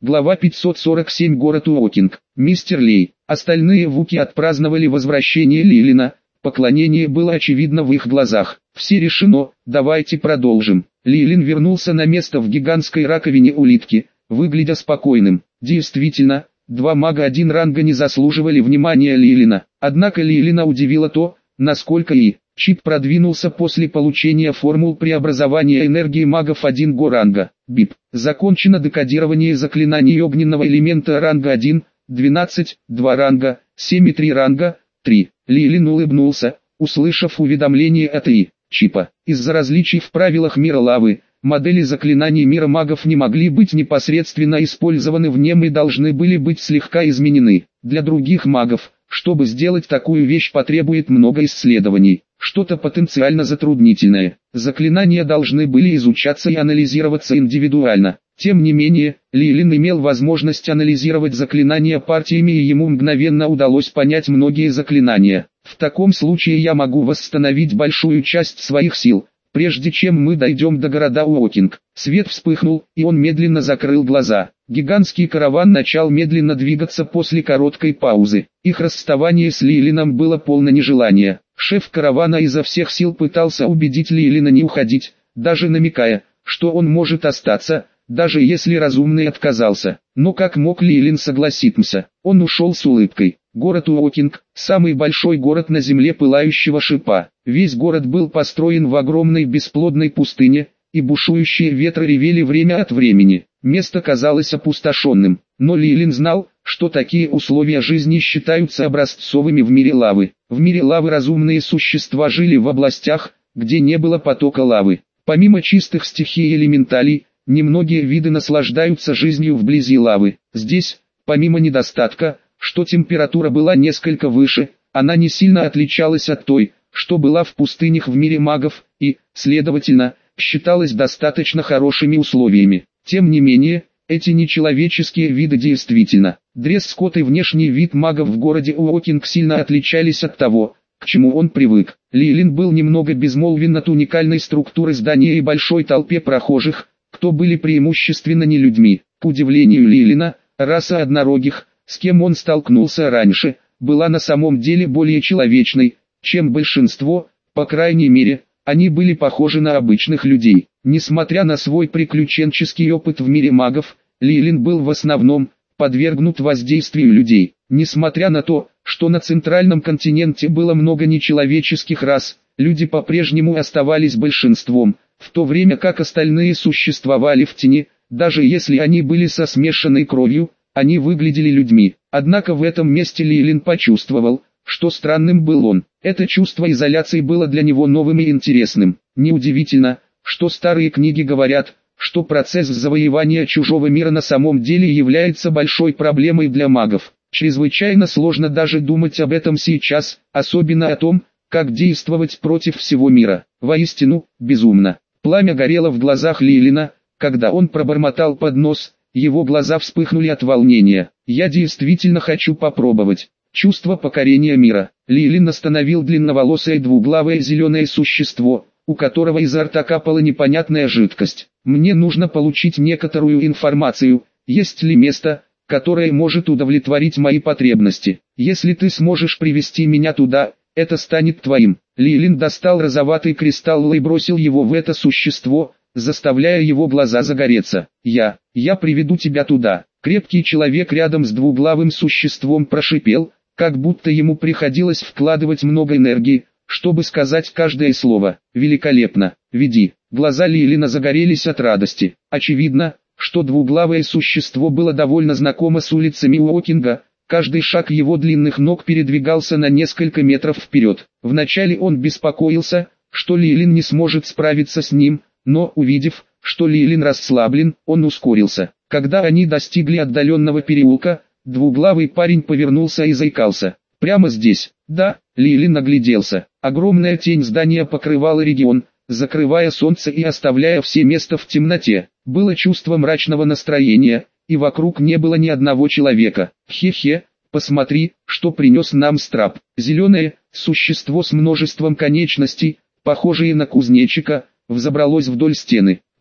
Глава 547. Город Уокинг. Мистер Лей. Остальные вуки отпраздновали возвращение Лилина. Поклонение было очевидно в их глазах. Все решено, давайте продолжим. Лилин вернулся на место в гигантской раковине улитки, выглядя спокойным. Действительно, два мага один ранга не заслуживали внимания Лилина. Однако Лилина удивило то, насколько Чип продвинулся после получения формул преобразования энергии магов 1 го ранга. БИП. Закончено декодирование заклинаний огненного элемента ранга 1, 12, 2 ранга, 7 и 3 ранга, 3. Лилин улыбнулся, услышав уведомление от Чипа. Из-за различий в правилах мира лавы, модели заклинаний мира магов не могли быть непосредственно использованы в нем и должны были быть слегка изменены. Для других магов, чтобы сделать такую вещь, потребует много исследований, что-то потенциально затруднительное. Заклинания должны были изучаться и анализироваться индивидуально. Тем не менее, Лилин имел возможность анализировать заклинания партиями, и ему мгновенно удалось понять многие заклинания. В таком случае я могу восстановить большую часть своих сил, прежде чем мы дойдем до города Уокинг. Свет вспыхнул, и он медленно закрыл глаза. Гигантский караван начал медленно двигаться после короткой паузы. Их расставание с Лилином было полно нежелания. Шеф каравана изо всех сил пытался убедить Лилина не уходить, даже намекая, что он может остаться, даже если разумный отказался. Но как мог Лилин согласиться? Он ушел с улыбкой. Город Уокинг – самый большой город на земле пылающего шипа. Весь город был построен в огромной бесплодной пустыне, и бушующие ветры ревели время от времени. Место казалось опустошенным, но Лилин знал, что такие условия жизни считаются образцовыми в мире лавы. В мире лавы разумные существа жили в областях, где не было потока лавы. Помимо чистых стихий элементалей, немногие виды наслаждаются жизнью вблизи лавы. Здесь, помимо недостатка, что температура была несколько выше, она не сильно отличалась от той, что была в пустынях в мире магов, и, следовательно, считалась достаточно хорошими условиями. Тем не менее, эти нечеловеческие виды действительно. Дресс-код и внешний вид магов в городе Уокинг сильно отличались от того, к чему он привык. Лилин был немного безмолвен от уникальной структуры здания и большой толпе прохожих, кто были преимущественно не людьми. К удивлению Лилина, раса однорогих, с кем он столкнулся раньше, была на самом деле более человечной, чем большинство, по крайней мере, они были похожи на обычных людей. Несмотря на свой приключенческий опыт в мире магов, Лилин был в основном подвергнут воздействию людей. Несмотря на то, что на центральном континенте было много нечеловеческих рас, люди по-прежнему оставались большинством, в то время как остальные существовали в тени, даже если они были со смешанной кровью, они выглядели людьми. Однако в этом месте Лилин почувствовал, что странным был он. Это чувство изоляции было для него новым и интересным. Неудивительно, что старые книги говорят, что процесс завоевания чужого мира на самом деле является большой проблемой для магов. Чрезвычайно сложно даже думать об этом сейчас, особенно о том, как действовать против всего мира. Воистину, безумно. Пламя горело в глазах Лилина, когда он пробормотал под нос, его глаза вспыхнули от волнения. «Я действительно хочу попробовать». Чувство покорения мира. Лилин остановил длинноволосое двуглавое зеленое существо, у которого изо рта капала непонятная жидкость. «Мне нужно получить некоторую информацию, есть ли место, которое может удовлетворить мои потребности. Если ты сможешь привести меня туда, это станет твоим». Лилин достал розоватый кристалл и бросил его в это существо, заставляя его глаза загореться. Я приведу тебя туда». Крепкий человек рядом с двуглавым существом прошипел, как будто ему приходилось вкладывать много энергии, чтобы сказать каждое слово. «Великолепно, веди». Глаза Лилина загорелись от радости. Очевидно, что двуглавое существо было довольно знакомо с улицами Уокинга, каждый шаг его длинных ног передвигался на несколько метров вперед. Вначале он беспокоился, что Лилин не сможет справиться с ним, но увидев, что Лилин расслаблен, он ускорился. Когда они достигли отдаленного переулка, двуглавый парень повернулся и заикался. «Прямо здесь?» «Да». Лилин огляделся. Огромная тень здания покрывала регион, закрывая солнце и оставляя все места в темноте. Было чувство мрачного настроения, и вокруг не было ни одного человека. «Хе-хе, посмотри, что принес нам Страб». Зеленое существо с множеством конечностей, похожее на кузнечика, взобралось вдоль стены.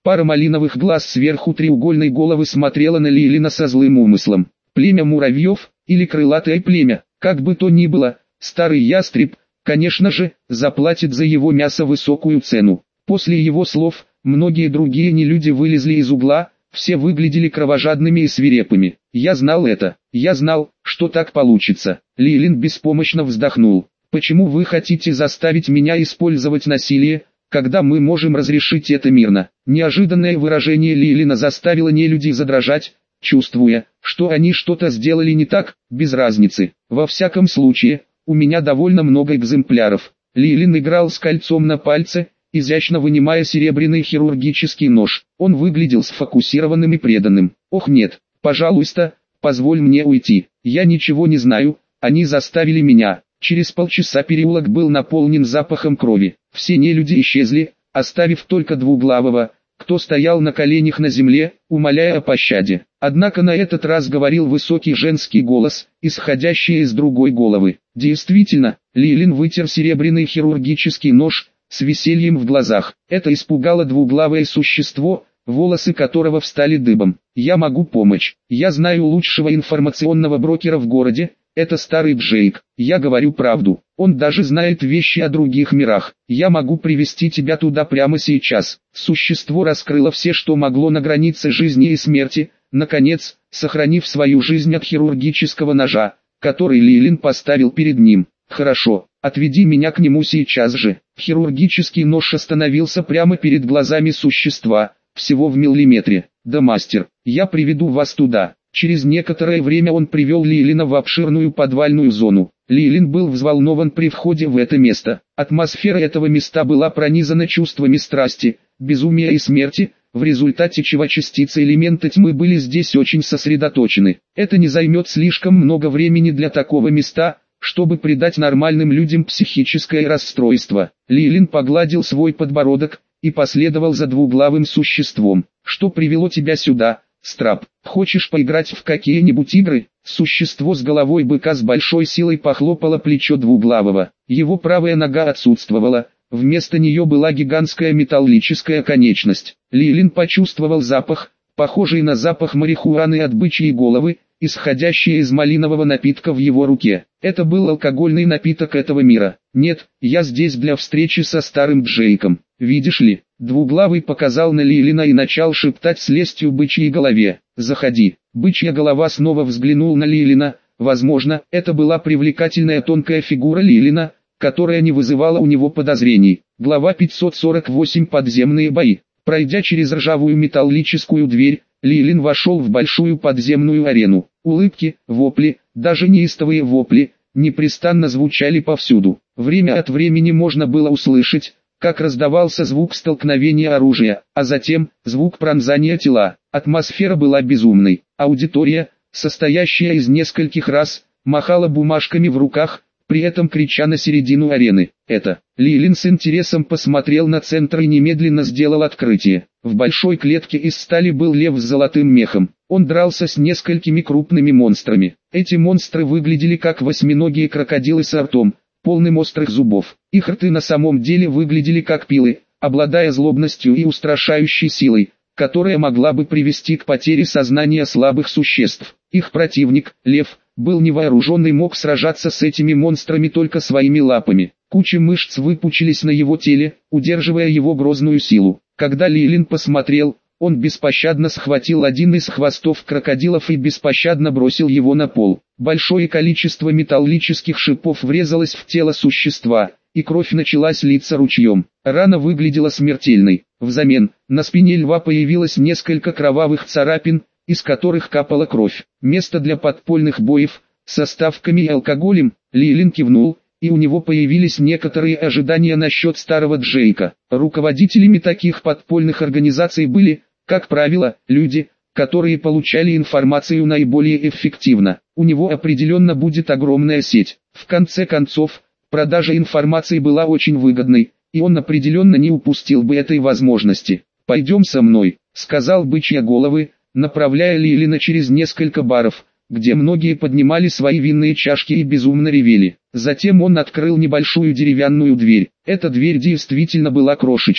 Пара малиновых глаз сверху треугольной головы смотрела на Лилина со злым умыслом. Племя муравьев, или крылатое племя, как бы то ни было, старый ястреб, конечно же, заплатит за его мясо высокую цену. После его слов, многие другие нелюди вылезли из угла, все выглядели кровожадными и свирепыми. Я знал это, я знал, что так получится. Лилин беспомощно вздохнул. Почему вы хотите заставить меня использовать насилие, когда мы можем разрешить это мирно? Неожиданное выражение Лилина заставило нелюдей задрожать, чувствуя, что они что-то сделали не так, без разницы. Во всяком случае, у меня довольно много экземпляров. Лилин играл с кольцом на пальце, изящно вынимая серебряный хирургический нож. Он выглядел сфокусированным и преданным. Ох нет, пожалуйста, позволь мне уйти. Я ничего не знаю, они заставили меня. Через полчаса переулок был наполнен запахом крови. Все нелюди исчезли, оставив только двуглавого, кто стоял на коленях на земле, умоляя о пощаде. Однако на этот раз говорил высокий женский голос, исходящий из другой головы. Действительно, Лилин вытер серебряный хирургический нож, с весельем в глазах. Это испугало двуглавое существо, волосы которого встали дыбом. «Я могу помочь. Я знаю лучшего информационного брокера в городе, это старый Джейк. Я говорю правду. Он даже знает вещи о других мирах. Я могу привести тебя туда прямо сейчас». Существо раскрыло все, что могло на границе жизни и смерти, наконец, сохранив свою жизнь от хирургического ножа, который Лилин поставил перед ним. «Хорошо, отведи меня к нему сейчас же». Хирургический нож остановился прямо перед глазами существа, всего в миллиметре. «Да, мастер, я приведу вас туда». Через некоторое время он привел Лилина в обширную подвальную зону. Лилин был взволнован при входе в это место. Атмосфера этого места была пронизана чувствами страсти, безумия и смерти, в результате чего частицы элемента тьмы были здесь очень сосредоточены. Это не займет слишком много времени для такого места, чтобы придать нормальным людям психическое расстройство. Лилин погладил свой подбородок и последовал за двуглавым существом. «Что привело тебя сюда, Страб? Хочешь поиграть в какие-нибудь игры?» Существо с головой быка с большой силой похлопало плечо двуглавого. Его правая нога отсутствовала, вместо нее была гигантская металлическая конечность. Лилин почувствовал запах, похожий на запах марихуаны от бычьей головы, исходящий из малинового напитка в его руке. Это был алкогольный напиток этого мира. «Нет, я здесь для встречи со старым Джейком. Видишь ли?» Двуглавый показал на Лилина и начал шептать с лестью бычьей голове. «Заходи». Бычья голова снова взглянул на Лилина. Возможно, это была привлекательная тонкая фигура Лилина, которая не вызывала у него подозрений. Глава 548. Подземные бои. Пройдя через ржавую металлическую дверь, Лилин вошел в большую подземную арену. Улыбки, вопли, даже неистовые вопли, непрестанно звучали повсюду. Время от времени можно было услышать, как раздавался звук столкновения оружия, а затем звук пронзания тела. Атмосфера была безумной. Аудитория, состоящая из нескольких рас, махала бумажками в руках, при этом крича на середину арены. «Это». Лилин с интересом посмотрел на центр и немедленно сделал открытие. В большой клетке из стали был лев с золотым мехом. Он дрался с несколькими крупными монстрами. Эти монстры выглядели как восьминогие крокодилы с ртом, полным острых зубов. Их рты на самом деле выглядели как пилы, обладая злобностью и устрашающей силой, которая могла бы привести к потере сознания слабых существ. Их противник, лев, был невооружен и мог сражаться с этими монстрами только своими лапами. Куча мышц выпучились на его теле, удерживая его грозную силу. Когда Лилин посмотрел, он беспощадно схватил один из хвостов крокодилов и беспощадно бросил его на пол. Большое количество металлических шипов врезалось в тело существа, и кровь началась литься ручьем. Рана выглядела смертельной. Взамен, на спине льва появилось несколько кровавых царапин, из которых капала кровь. Место для подпольных боев, со ставками и алкоголем. Лилин кивнул, и у него появились некоторые ожидания насчет старого Джейка. Руководителями таких подпольных организаций были, как правило, люди, которые получали информацию наиболее эффективно. У него определенно будет огромная сеть. В конце концов, продажа информации была очень выгодной, и он определенно не упустил бы этой возможности. «Пойдем со мной», — сказал бычья головы, направляя Лилина через несколько баров, где многие поднимали свои винные чашки и безумно ревели. Затем он открыл небольшую деревянную дверь. Эта дверь действительно была крошечной.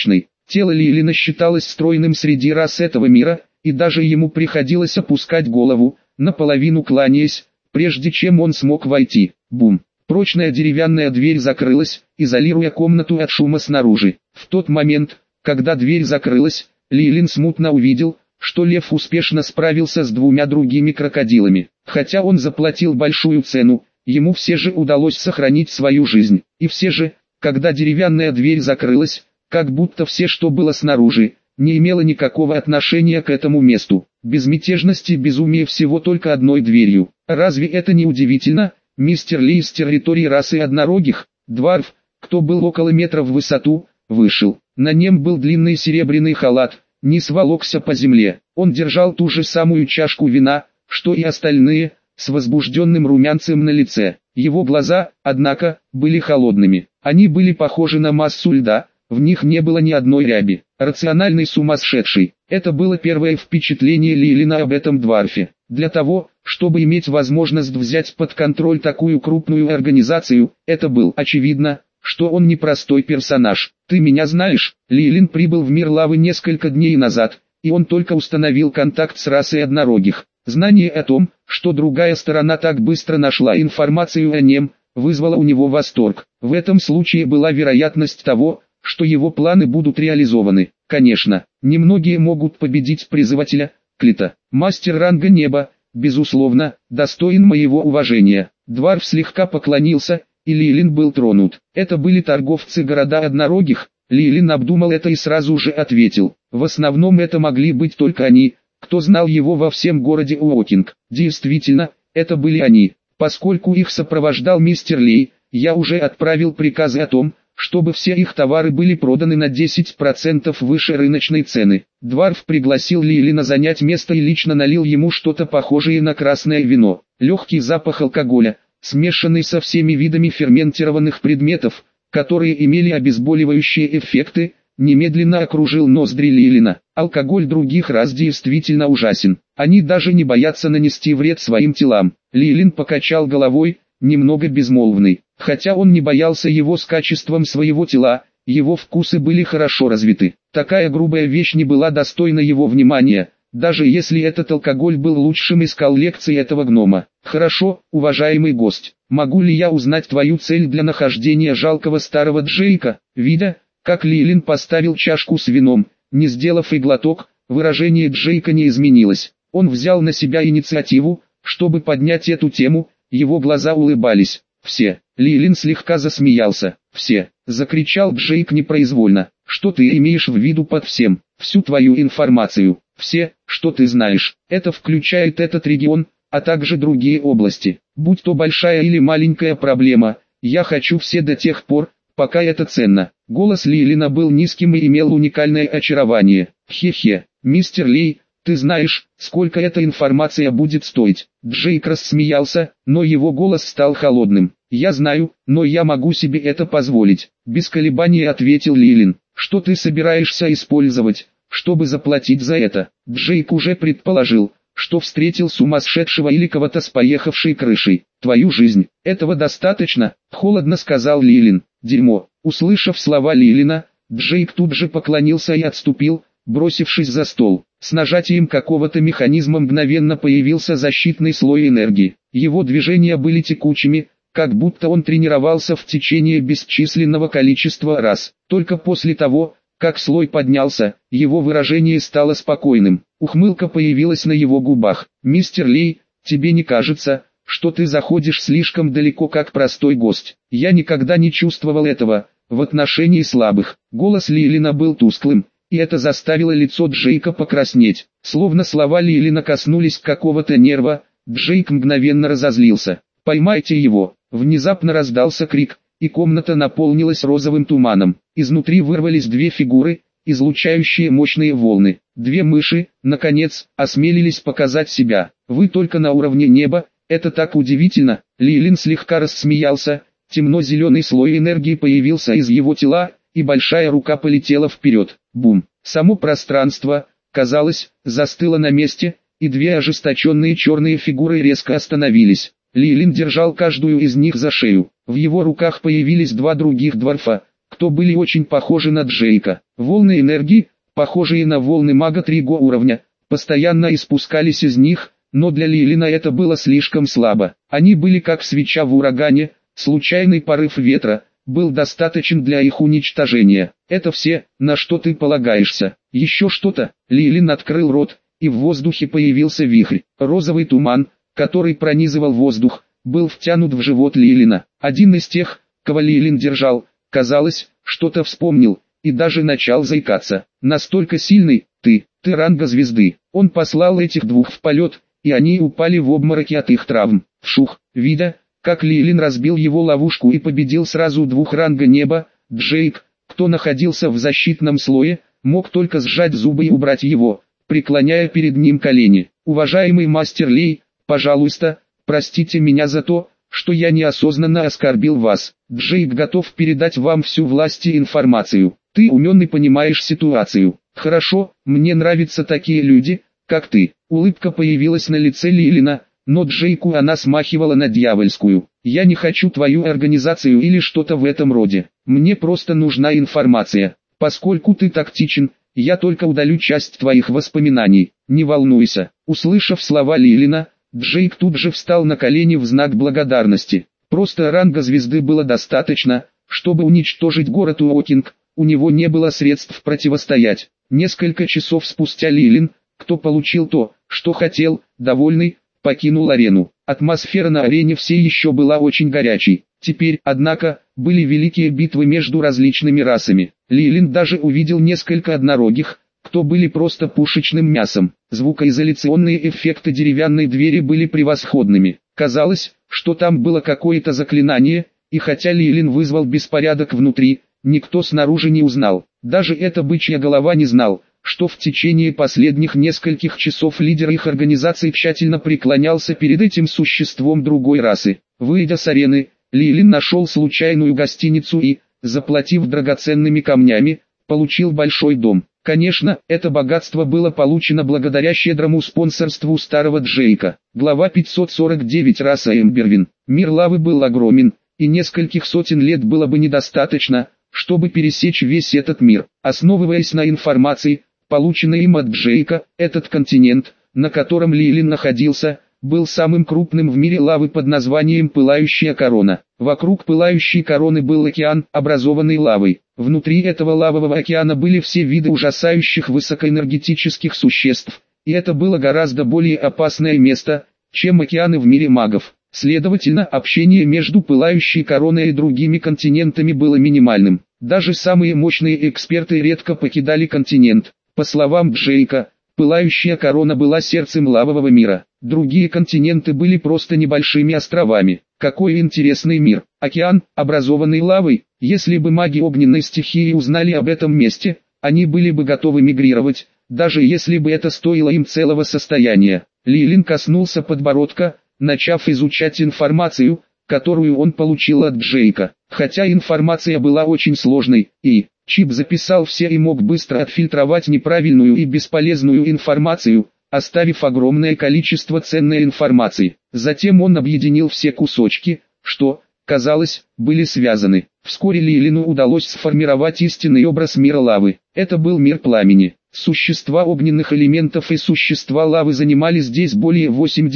Тело Лилина считалось стройным среди рас этого мира, и даже ему приходилось опускать голову, наполовину кланяясь, прежде чем он смог войти. Бум! Прочная деревянная дверь закрылась, изолируя комнату от шума снаружи. В тот момент, когда дверь закрылась, Лилин смутно увидел, что лев успешно справился с двумя другими крокодилами. Хотя он заплатил большую цену, ему все же удалось сохранить свою жизнь. И все же, когда деревянная дверь закрылась, как будто все, что было снаружи, не имело никакого отношения к этому месту. Безмятежность и безумие всего только одной дверью. Разве это не удивительно? Мистер Ли из территории расы однорогих, дварф, кто был около метра в высоту, вышел. На нем был длинный серебряный халат, низ волокся по земле. Он держал ту же самую чашку вина, что и остальные, с возбужденным румянцем на лице. Его глаза, однако, были холодными. Они были похожи на массу льда, в них не было ни одной ряби. Рациональный сумасшедший. Это было первое впечатление Лилина об этом дварфе. Для того, чтобы иметь возможность взять под контроль такую крупную организацию, это был очевидно, что он не простой персонаж. «Ты меня знаешь?» Лилин прибыл в мир лавы несколько дней назад, и он только установил контакт с расой однорогих. Знание о том, что другая сторона так быстро нашла информацию о нем, вызвало у него восторг. В этом случае была вероятность того, что его планы будут реализованы. Конечно, немногие могут победить призывателя, Клита. Мастер ранга неба, безусловно, достоин моего уважения. Дварф слегка поклонился, и Лилин был тронут. Это были торговцы города однорогих. Лилин обдумал это и сразу же ответил. В основном это могли быть только они, кто знал его во всем городе Уокинг. Действительно, это были они. Поскольку их сопровождал мистер Ли, я уже отправил приказы о том, чтобы все их товары были проданы на 10% выше рыночной цены. Дварф пригласил Лилина занять место и лично налил ему что-то похожее на красное вино. Легкий запах алкоголя, смешанный со всеми видами ферментированных предметов, которые имели обезболивающие эффекты, немедленно окружил ноздри Лилина. Алкоголь других рас действительно ужасен. Они даже не боятся нанести вред своим телам. Лилин покачал головой, немного безмолвный. Хотя он не боялся его с качеством своего тела, его вкусы были хорошо развиты. Такая грубая вещь не была достойна его внимания, даже если этот алкоголь был лучшим из коллекции этого гнома. «Хорошо, уважаемый гость, могу ли я узнать твою цель для нахождения жалкого старого Джейка?» Видя, как Лилин поставил чашку с вином, не сделав и глоток, выражение Джейка не изменилось. Он взял на себя инициативу, чтобы поднять эту тему, его глаза улыбались. «Все». Лилин слегка засмеялся. «Все», — закричал Джейк непроизвольно. «Что ты имеешь в виду под всем?» «Всю твою информацию. Все, что ты знаешь. Это включает этот регион, а также другие области. Будь то большая или маленькая проблема, я хочу все до тех пор, пока это ценно». Голос Лилина был низким и имел уникальное очарование. «Хе-хе, мистер Ли, ты знаешь, сколько эта информация будет стоить?» Джейк рассмеялся, но его голос стал холодным. «Я знаю, но я могу себе это позволить», — без колебаний ответил Лилин. «Что ты собираешься использовать, чтобы заплатить за это?» Джейк уже предположил, что встретил сумасшедшего или кого-то с поехавшей крышей. «Твою жизнь, этого достаточно», — холодно сказал Лилин. «Дерьмо». Услышав слова Лилина, Джейк тут же поклонился и отступил, бросившись за стол. С нажатием какого-то механизма мгновенно появился защитный слой энергии. Его движения были текучими, как будто он тренировался в течение бесчисленного количества раз. Только после того, как слой поднялся, его выражение стало спокойным. Ухмылка появилась на его губах. «Мистер Ли, тебе не кажется, что ты заходишь слишком далеко как простой гость? Я никогда не чувствовал этого в отношении слабых». Голос Лилина был тусклым, и это заставило лицо Джейка покраснеть. Словно слова Лилина коснулись какого-то нерва, Джейк мгновенно разозлился. «Поймайте его!» Внезапно раздался крик, и комната наполнилась розовым туманом. Изнутри вырвались две фигуры, излучающие мощные волны. Две мыши, наконец, осмелились показать себя. «Вы только на уровне неба, это так удивительно!» Лилин слегка рассмеялся, темно-зеленый слой энергии появился из его тела, и большая рука полетела вперед. Бум! Само пространство, казалось, застыло на месте, и две ожесточенные черные фигуры резко остановились. Лилин держал каждую из них за шею. В его руках появились два других дварфа, кто были очень похожи на Джейка. Волны энергии, похожие на волны мага 3 уровня, постоянно испускались из них, но для Лилина это было слишком слабо. Они были как свеча в урагане, случайный порыв ветра был достаточен для их уничтожения. Это все, на что ты полагаешься. Еще что-то? Лилин открыл рот, и в воздухе появился вихрь. Розовый туман, который пронизывал воздух, был втянут в живот Лилина. Один из тех, кого Лилин держал, казалось, что-то вспомнил, и даже начал заикаться. Настолько сильный, ты ранга звезды. Он послал этих двух в полет, и они упали в обмороки от их травм. Вшух, видя, как Лилин разбил его ловушку и победил сразу двух ранга неба, Джейк, кто находился в защитном слое, мог только сжать зубы и убрать его, преклоняя перед ним колени. «Уважаемый мастер Лей, пожалуйста, простите меня за то, что я неосознанно оскорбил вас. Джейк готов передать вам всю власть и информацию. Ты умен и понимаешь ситуацию. Хорошо, мне нравятся такие люди, как ты». Улыбка появилась на лице Лилина, но Джейку она смахивала на дьявольскую. «Я не хочу твою организацию или что-то в этом роде. Мне просто нужна информация. Поскольку ты тактичен, я только удалю часть твоих воспоминаний. Не волнуйся». Услышав слова Лилина, Джейк тут же встал на колени в знак благодарности. Просто ранга звезды было достаточно, чтобы уничтожить город Уокинг, у него не было средств противостоять. Несколько часов спустя Лилин, кто получил то, что хотел, довольный, покинул арену. Атмосфера на арене все еще была очень горячей. Теперь, однако, были великие битвы между различными расами. Лилин даже увидел несколько однорогих, кто были просто пушечным мясом. Звукоизоляционные эффекты деревянной двери были превосходными. Казалось, что там было какое-то заклинание, и хотя Лилин вызвал беспорядок внутри, никто снаружи не узнал. Даже эта бычья голова не знал, что в течение последних нескольких часов лидер их организации тщательно преклонялся перед этим существом другой расы. Выйдя с арены, Лилин нашел случайную гостиницу и, заплатив драгоценными камнями, получил большой дом. Конечно, это богатство было получено благодаря щедрому спонсорству старого Джейка. Глава 549. Раса Эмбервин. Мир лавы был огромен, и нескольких сотен лет было бы недостаточно, чтобы пересечь весь этот мир. Основываясь на информации, полученной им от Джейка, этот континент, на котором Лилин находился, был самым крупным в мире лавы под названием Пылающая Корона. Вокруг Пылающей Короны был океан, образованный лавой. Внутри этого лавового океана были все виды ужасающих высокоэнергетических существ, и это было гораздо более опасное место, чем океаны в мире магов. Следовательно, общение между Пылающей Короной и другими континентами было минимальным. Даже самые мощные эксперты редко покидали континент. По словам Джейка, Пылающая Корона была сердцем лавового мира. Другие континенты были просто небольшими островами. Какой интересный мир. Океан, образованный лавой. Если бы маги огненной стихии узнали об этом месте, они были бы готовы мигрировать, даже если бы это стоило им целого состояния. Лилин коснулся подбородка, начав изучать информацию, которую он получил от Джейка. Хотя информация была очень сложной, и Чип записал все и мог быстро отфильтровать неправильную и бесполезную информацию, оставив огромное количество ценной информации. Затем он объединил все кусочки, что, казалось, были связаны. Вскоре Лилину удалось сформировать истинный образ мира лавы. Это был мир пламени. Существа огненных элементов и существа лавы занимали здесь более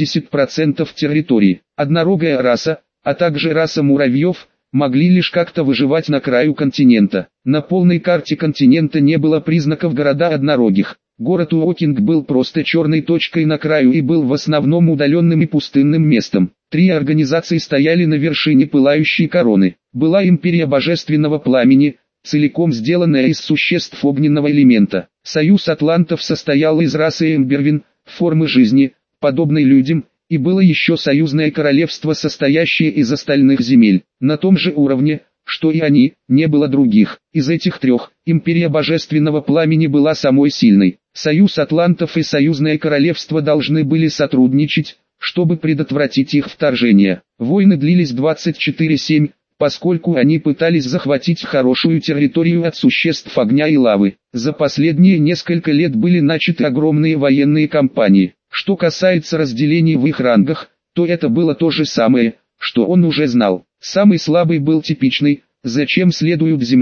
80% территории. Однорогая раса, а также раса муравьев, могли лишь как-то выживать на краю континента. На полной карте континента не было признаков города однорогих. Город Уокинг был просто черной точкой на краю и был в основном удаленным и пустынным местом. Три организации стояли на вершине Пылающей Короны. Была Империя Божественного Пламени, целиком сделанная из существ огненного элемента. Союз Атлантов состоял из расы Эмбервин, формы жизни, подобной людям, и было еще союзное королевство, состоящее из остальных земель. На том же уровне, что и они, не было других. Из этих трех, Империя Божественного Пламени была самой сильной. Союз Атлантов и союзное королевство должны были сотрудничать, чтобы предотвратить их вторжение. Войны длились 24/7, поскольку они пытались захватить хорошую территорию от существ огня и лавы. За последние несколько лет были начаты огромные военные кампании. Что касается разделений в их рангах, то это было то же самое, что он уже знал. Самый слабый был типичный, зачем следует земля,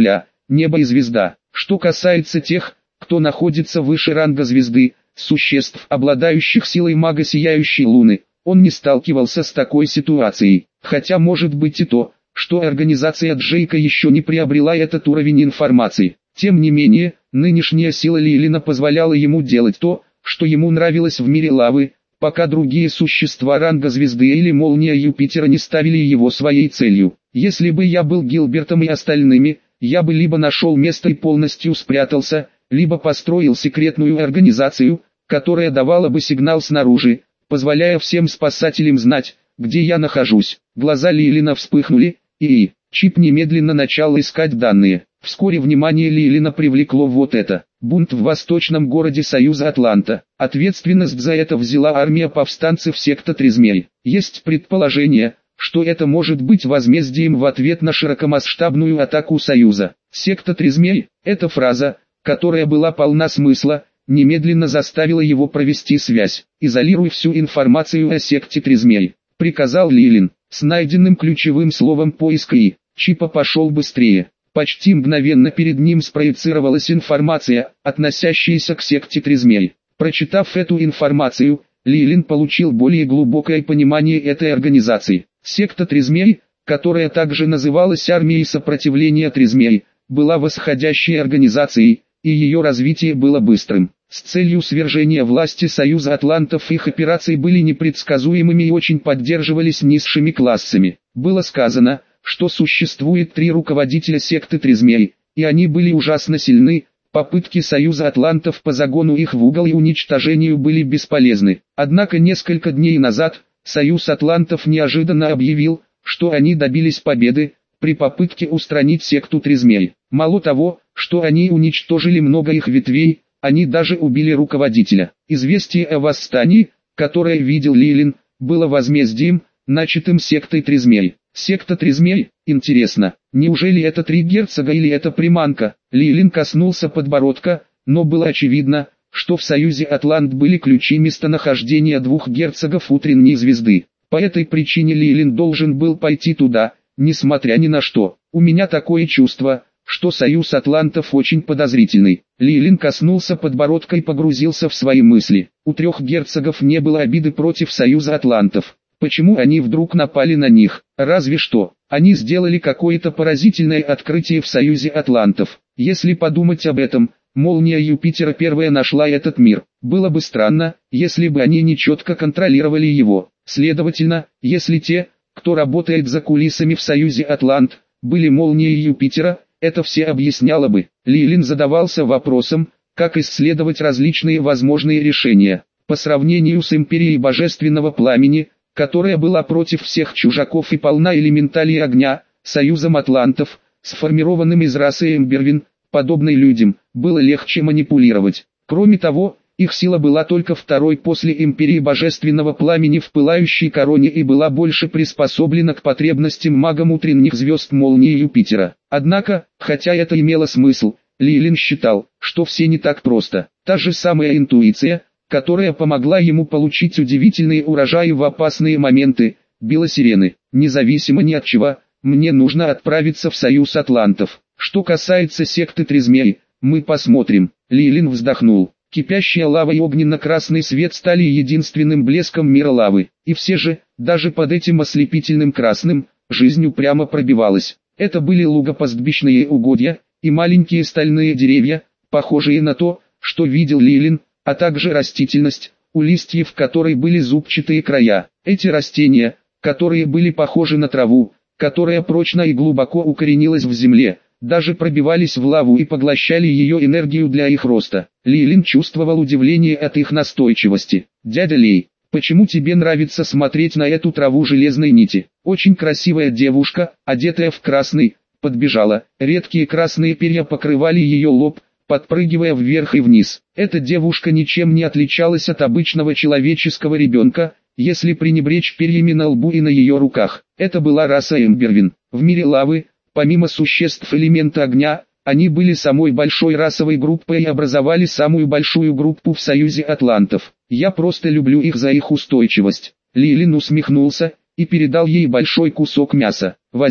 небо и звезда. Что касается тех, кто находится выше ранга звезды, существ, обладающих силой мага Сияющей Луны, он не сталкивался с такой ситуацией. Хотя может быть и то, что организация Джейка еще не приобрела этот уровень информации. Тем не менее, нынешняя сила Лилина позволяла ему делать то, что ему нравилось в мире лавы, пока другие существа ранга звезды или молния Юпитера не ставили его своей целью. Если бы я был Гилбертом и остальными, я бы либо нашел место и полностью спрятался, либо построил секретную организацию, которая давала бы сигнал снаружи, позволяя всем спасателям знать, где я нахожусь. Глаза Лилина вспыхнули, и чип немедленно начал искать данные. Вскоре внимание Лилина привлекло вот это. Бунт в восточном городе Союза Атланта. Ответственность за это взяла армия повстанцев секта Тризмей. Есть предположение, что это может быть возмездием в ответ на широкомасштабную атаку Союза. Секта Тризмей – эта фраза, которая была полна смысла, немедленно заставила его провести связь. «Изолируй всю информацию о секте Тризмей», – приказал Лилин. С найденным ключевым словом поиска и чипа пошел быстрее. Почти мгновенно перед ним спроецировалась информация, относящаяся к секте Тризмей. Прочитав эту информацию, Лилин получил более глубокое понимание этой организации. Секта Тризмей, которая также называлась Армией сопротивления Тризмей, была восходящей организацией, и ее развитие было быстрым. С целью свержения власти Союза Атлантов их операции были непредсказуемыми и очень поддерживались низшими классами. Было сказано, что существует 3 руководителя секты Тризмей, и они были ужасно сильны, попытки Союза Атлантов по загону их в угол и уничтожению были бесполезны. Однако несколько дней назад, Союз Атлантов неожиданно объявил, что они добились победы, при попытке устранить секту Тризмей. Мало того, что они уничтожили много их ветвей, они даже убили руководителя. Известие о восстании, которое видел Лилин, было возмездием, начатым сектой Тризмей. Секта Тризмей, интересно, неужели это 3 герцога или это приманка? Лилин коснулся подбородка, но было очевидно, что в Союзе Атлант были ключи местонахождения 2 герцогов утренней звезды. По этой причине Лилин должен был пойти туда, несмотря ни на что. У меня такое чувство, что Союз Атлантов очень подозрительный. Лилин коснулся подбородка и погрузился в свои мысли. У 3 герцогов не было обиды против Союза Атлантов. Почему они вдруг напали на них? Разве что, они сделали какое-то поразительное открытие в Союзе Атлантов. Если подумать об этом, молния Юпитера первая нашла этот мир. Было бы странно, если бы они нечетко контролировали его. Следовательно, если те, кто работает за кулисами в Союзе Атлант, были молнией Юпитера, это все объясняло бы. Лилин задавался вопросом, как исследовать различные возможные решения. По сравнению с Империей Божественного Пламени, которая была против всех чужаков и полна элементалей огня, Союзом Атлантов, сформированным из расы Эмбервин, подобной людям, было легче манипулировать. Кроме того, их сила была только второй после Империи Божественного Пламени в Пылающей Короне и была больше приспособлена к потребностям магам утренних звезд молнии Юпитера. Однако, хотя это имело смысл, Лилин считал, что все не так просто. Та же самая интуиция, которая помогла ему получить удивительные урожаи в опасные моменты, била сирены. Независимо ни от чего, мне нужно отправиться в Союз Атлантов. Что касается секты Тризмей, мы посмотрим. Лилин вздохнул. Кипящая лава и огненно-красный свет стали единственным блеском мира лавы. И все же, даже под этим ослепительным красным, жизнь упрямо пробивалась. Это были лугопастбищные угодья, и маленькие стальные деревья, похожие на то, что видел Лилин, а также растительность, у листьев которой были зубчатые края. Эти растения, которые были похожи на траву, которая прочно и глубоко укоренилась в земле, даже пробивались в лаву и поглощали ее энергию для их роста. Лилин чувствовал удивление от их настойчивости. «Дядя Лей, почему тебе нравится смотреть на эту траву железной нити?» Очень красивая девушка, одетая в красный, подбежала. Редкие красные перья покрывали ее лоб, подпрыгивая вверх и вниз. Эта девушка ничем не отличалась от обычного человеческого ребенка, если пренебречь перьями на лбу и на ее руках. Это была раса Эмбервин. В мире лавы, помимо существ элемента огня, они были самой большой расовой группой и образовали самую большую группу в Союзе Атлантов. Я просто люблю их за их устойчивость. Лилин усмехнулся и передал ей большой кусок мяса. «Возьми».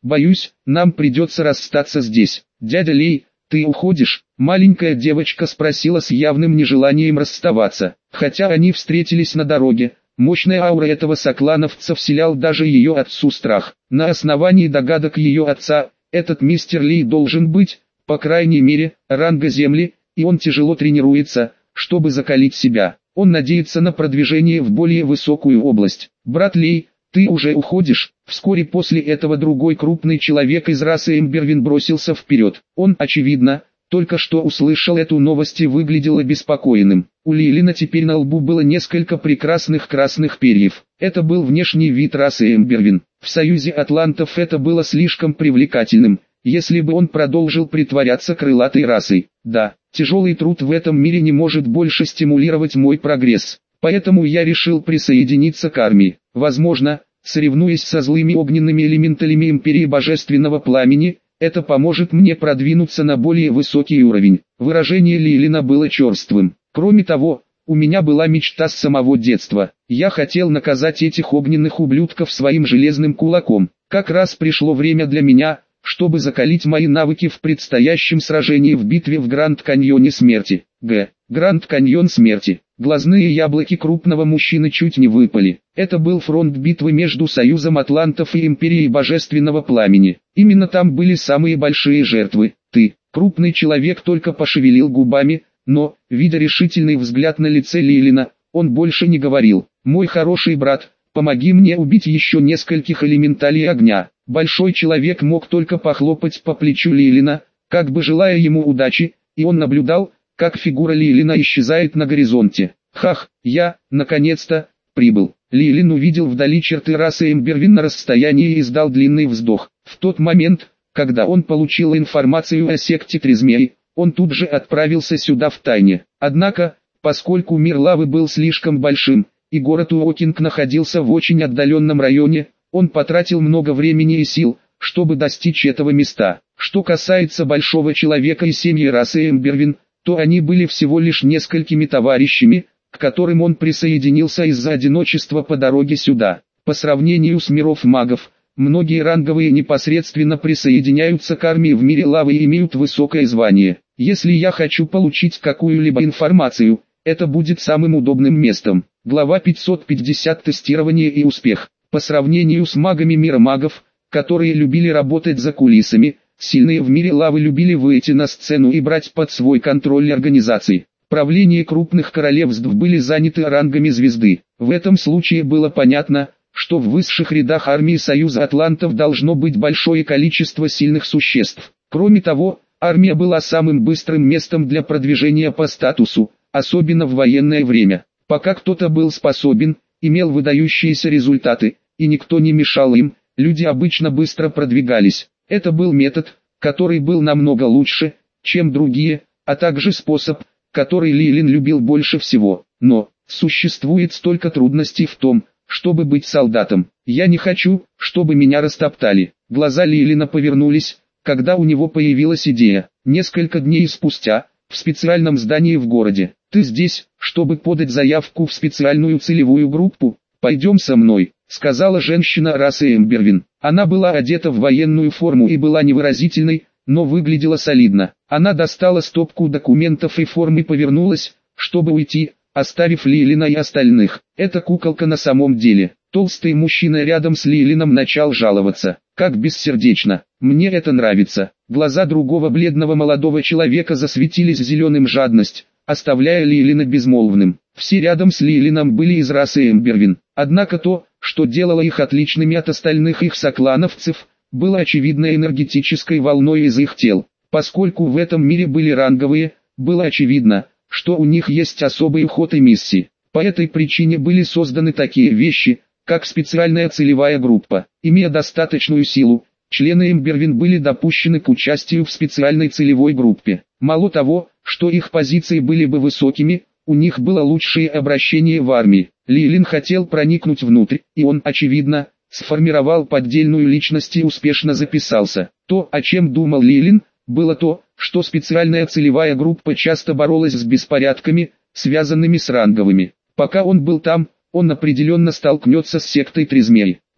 Боюсь, нам придется расстаться здесь. Дядя Лей, ты уходишь? Маленькая девочка спросила с явным нежеланием расставаться. Хотя они встретились на дороге, мощная аура этого соклановца вселял даже ее отцу страх. На основании догадок ее отца, этот мистер Лей должен быть, по крайней мере, ранга земли, и он тяжело тренируется, чтобы закалить себя. Он надеется на продвижение в более высокую область. Брат Лей, ты уже уходишь? Вскоре после этого другой крупный человек из расы Эмбервин бросился вперед. Он, очевидно, только что услышал эту новость и выглядел обеспокоенным. У Лилина теперь на лбу было несколько прекрасных красных перьев. Это был внешний вид расы Эмбервин. В союзе атлантов это было слишком привлекательным, если бы он продолжил притворяться крылатой расой. Да, тяжелый труд в этом мире не может больше стимулировать мой прогресс. Поэтому я решил присоединиться к армии. Возможно, соревнуясь со злыми огненными элементалями Империи Божественного Пламени, это поможет мне продвинуться на более высокий уровень. Выражение Лилина было черствым. Кроме того, у меня была мечта с самого детства. Я хотел наказать этих огненных ублюдков своим железным кулаком. Как раз пришло время для меня, чтобы закалить мои навыки в предстоящем сражении в битве в Гранд-Каньоне Смерти. Гранд-Каньон Смерти. Глазные яблоки крупного мужчины чуть не выпали. Это был фронт битвы между Союзом Атлантов и Империей Божественного Пламени. Именно там были самые большие жертвы. Ты, крупный человек, только пошевелил губами, но, видя решительный взгляд на лице Лилина, он больше не говорил. «Мой хороший брат, помоги мне убить еще нескольких элементалей огня». Большой человек мог только похлопать по плечу Лилина, как бы желая ему удачи, и он наблюдал, как фигура Лилина исчезает на горизонте. «Хах, я, наконец-то, прибыл». Лилин увидел вдали черты расы Эмбервин на расстоянии и издал длинный вздох. В тот момент, когда он получил информацию о секте Тризмей, он тут же отправился сюда втайне. Однако, поскольку мир лавы был слишком большим, и город Уокинг находился в очень отдаленном районе, он потратил много времени и сил, чтобы достичь этого места. Что касается большого человека и семьи расы Эмбервин, то они были всего лишь несколькими товарищами, к которым он присоединился из-за одиночества по дороге сюда. По сравнению с миров магов, многие ранговые непосредственно присоединяются к армии в мире лавы и имеют высокое звание. Если я хочу получить какую-либо информацию, это будет самым удобным местом. Глава 550. Тестирование и успех. По сравнению с магами мира магов, которые любили работать за кулисами, сильные в мире лавы любили выйти на сцену и брать под свой контроль организации. Правление крупных королевств были заняты рангами звезды. В этом случае было понятно, что в высших рядах армии Союза Атлантов должно быть большое количество сильных существ. Кроме того, армия была самым быстрым местом для продвижения по статусу, особенно в военное время. Пока кто-то был способен, имел выдающиеся результаты, и никто не мешал им, люди обычно быстро продвигались. Это был метод, который был намного лучше, чем другие, а также способ, который Лилин любил больше всего. Но, существует столько трудностей в том, чтобы быть солдатом. Я не хочу, чтобы меня растоптали. Глаза Лилина повернулись, когда у него появилась идея. Несколько дней спустя, в специальном здании в городе. Ты здесь, чтобы подать заявку в специальную целевую группу? Пойдем со мной, сказала женщина расы Эмбервин. Она была одета в военную форму и была невыразительной, но выглядела солидно. Она достала стопку документов и форм и повернулась, чтобы уйти, оставив Лилина и остальных. Это куколка на самом деле. Толстый мужчина рядом с Лилином начал жаловаться. Как бессердечно. Мне это нравится. Глаза другого бледного молодого человека засветились зеленым жадность, оставляя Лилина безмолвным. Все рядом с Лилином были из расы Эмбервин. Однако то, что делало их отличными от остальных их соклановцев, было очевидно энергетической волной из их тел. Поскольку в этом мире были ранговые, было очевидно, что у них есть особый уход и миссии. По этой причине были созданы такие вещи, как специальная целевая группа. Имея достаточную силу, члены Эмбервин были допущены к участию в специальной целевой группе. Мало того, что их позиции были бы высокими, у них было лучшее обращение в армии. Лилин хотел проникнуть внутрь, и он, очевидно, сформировал поддельную личность и успешно записался. То, о чем думал Лилин, было то, что специальная целевая группа часто боролась с беспорядками, связанными с ранговыми. Пока он был там, он определенно столкнется с сектой Тризмей.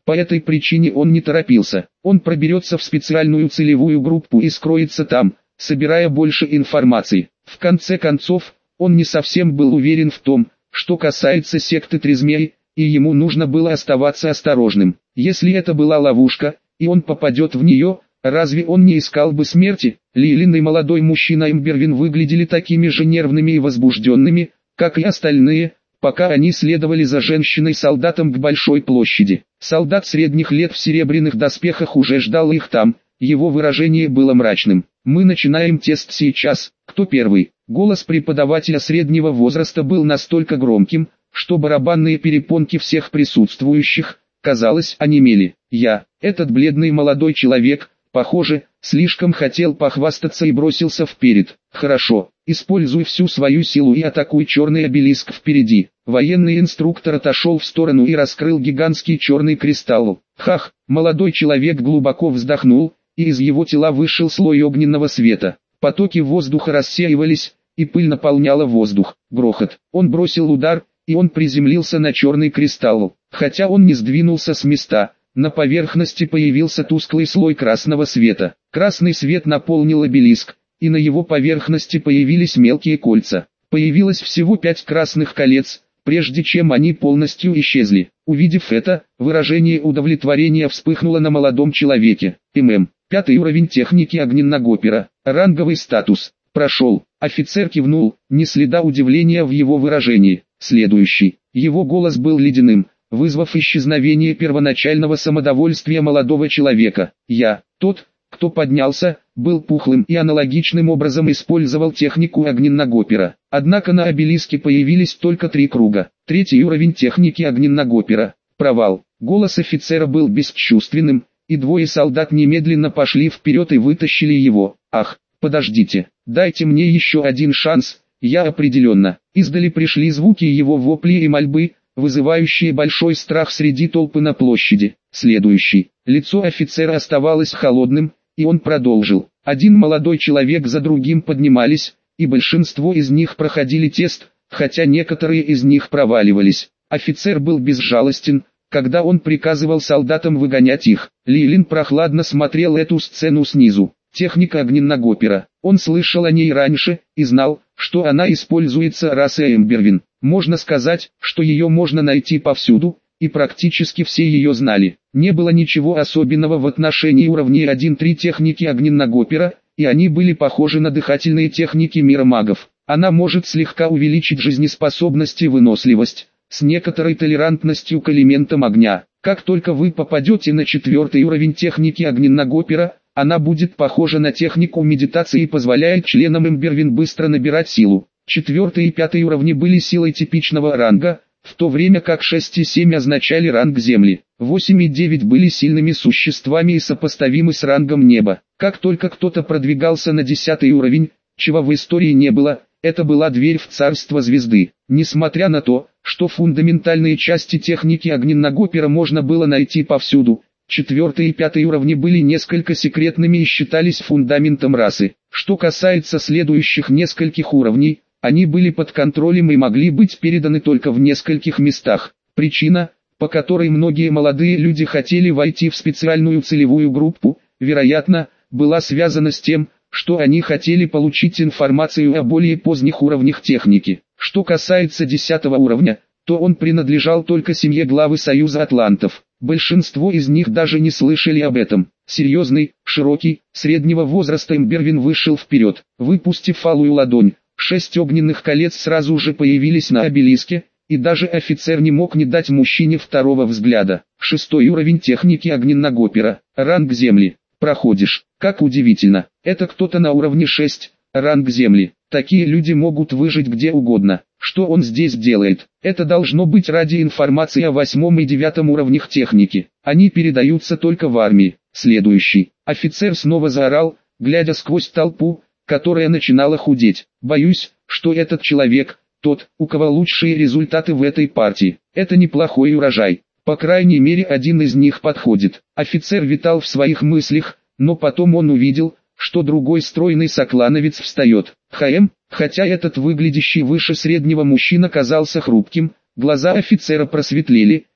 По этой причине он не торопился. Он проберется в специальную целевую группу и скроется там, собирая больше информации. В конце концов, он не совсем был уверен в том, что касается секты Тризмей, и ему нужно было оставаться осторожным. Если это была ловушка, и он попадет в нее, разве он не искал бы смерти? Лилин и молодой мужчина Эмбервин выглядели такими же нервными и возбужденными, как и остальные, пока они следовали за женщиной-солдатом к большой площади. Солдат средних лет в серебряных доспехах уже ждал их там, его выражение было мрачным. «Мы начинаем тест сейчас, кто первый?» Голос преподавателя среднего возраста был настолько громким, что барабанные перепонки всех присутствующих, казалось, онемели. Этот бледный молодой человек, похоже, слишком хотел похвастаться и бросился вперед. «Хорошо, используй всю свою силу и атакуй черный обелиск впереди». Военный инструктор отошел в сторону и раскрыл гигантский черный кристалл. Хах, молодой человек глубоко вздохнул, и из его тела вышел слой огненного света. Потоки воздуха рассеивались, и пыль наполняла воздух. Грохот. Он бросил удар, и он приземлился на черный кристалл. Хотя он не сдвинулся с места, на поверхности появился тусклый слой красного света. Красный свет наполнил обелиск, и на его поверхности появились мелкие кольца. Появилось всего 5 красных колец, прежде чем они полностью исчезли. Увидев это, выражение удовлетворения вспыхнуло на молодом человеке. ММ. 5-й уровень техники Огненногопера. Ранговый статус. Прошел. Офицер кивнул, ни следа удивления в его выражении. Следующий. Его голос был ледяным, вызвав исчезновение первоначального самодовольствия молодого человека. Тот, кто поднялся, был пухлым и аналогичным образом использовал технику Огненногопера. Однако на обелиске появились только 3 круга. 3-й уровень техники Огненногопера. Провал. Голос офицера был бесчувственным, и 2 солдат немедленно пошли вперед и вытащили его. «Ах, подождите, дайте мне еще один шанс, я определенно». Издали пришли звуки его вопли и мольбы, вызывающие большой страх среди толпы на площади. Следующий. Лицо офицера оставалось холодным, и он продолжил. Один молодой человек за другим поднимались, и большинство из них проходили тест, хотя некоторые из них проваливались. Офицер был безжалостен, когда он приказывал солдатам выгонять их. Лилин прохладно смотрел эту сцену снизу. Техника Огненногопера. Он слышал о ней раньше, и знал, что она используется расой Эмбервин. Можно сказать, что ее можно найти повсюду, и практически все ее знали. Не было ничего особенного в отношении уровней 1-3 техники Огненногопера, и они были похожи на дыхательные техники мира магов. Она может слегка увеличить жизнеспособность и выносливость, с некоторой толерантностью к элементам огня. Как только вы попадете на 4-й уровень техники Огненногопера, она будет похожа на технику медитации и позволяет членам Эмбервин быстро набирать силу. 4-й и 5-й уровни были силой типичного ранга, в то время как 6 и 7 означали ранг Земли. 8 и 9 были сильными существами и сопоставимы с рангом неба. Как только кто-то продвигался на 10-й уровень, чего в истории не было, это была дверь в царство звезды. Несмотря на то, что фундаментальные части техники Огненногопера можно было найти повсюду, 4-й и 5-й уровни были несколько секретными и считались фундаментом расы. Что касается следующих нескольких уровней, они были под контролем и могли быть переданы только в нескольких местах. Причина, по которой многие молодые люди хотели войти в специальную целевую группу, вероятно, была связана с тем, что они хотели получить информацию о более поздних уровнях техники. Что касается 10-го уровня, то он принадлежал только семье главы Союза Атлантов. Большинство из них даже не слышали об этом. Серьезный, широкий, среднего возраста Эмбервин вышел вперед. Выпустив алую ладонь, 6 огненных колец сразу же появились на обелиске, и даже офицер не мог не дать мужчине второго взгляда. 6-й уровень техники Огненногопера. Ранг Земли. Проходишь. Как удивительно. Это кто-то на уровне 6, ранг Земли. Такие люди могут выжить где угодно. Что он здесь делает? Это должно быть ради информации о 8 и 9 уровнях техники. Они передаются только в армии. Следующий. Офицер снова заорал, глядя сквозь толпу, которая начинала худеть. Боюсь, что этот человек, тот, у кого лучшие результаты в этой партии. Это неплохой урожай. По крайней мере, один из них подходит. Офицер витал в своих мыслях, но потом он увидел, что другой стройный соклановец встает. Хотя этот выглядящий выше среднего мужчина казался хрупким, глаза офицера просветлели,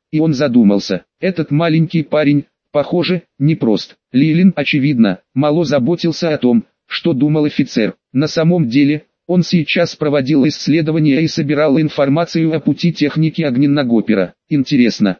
и он задумался. Этот маленький парень, похоже, непрост. Лилин, очевидно, мало заботился о том, что думал офицер. На самом деле, он сейчас проводил исследования и собирал информацию о пути техники Огненногопера. Интересно.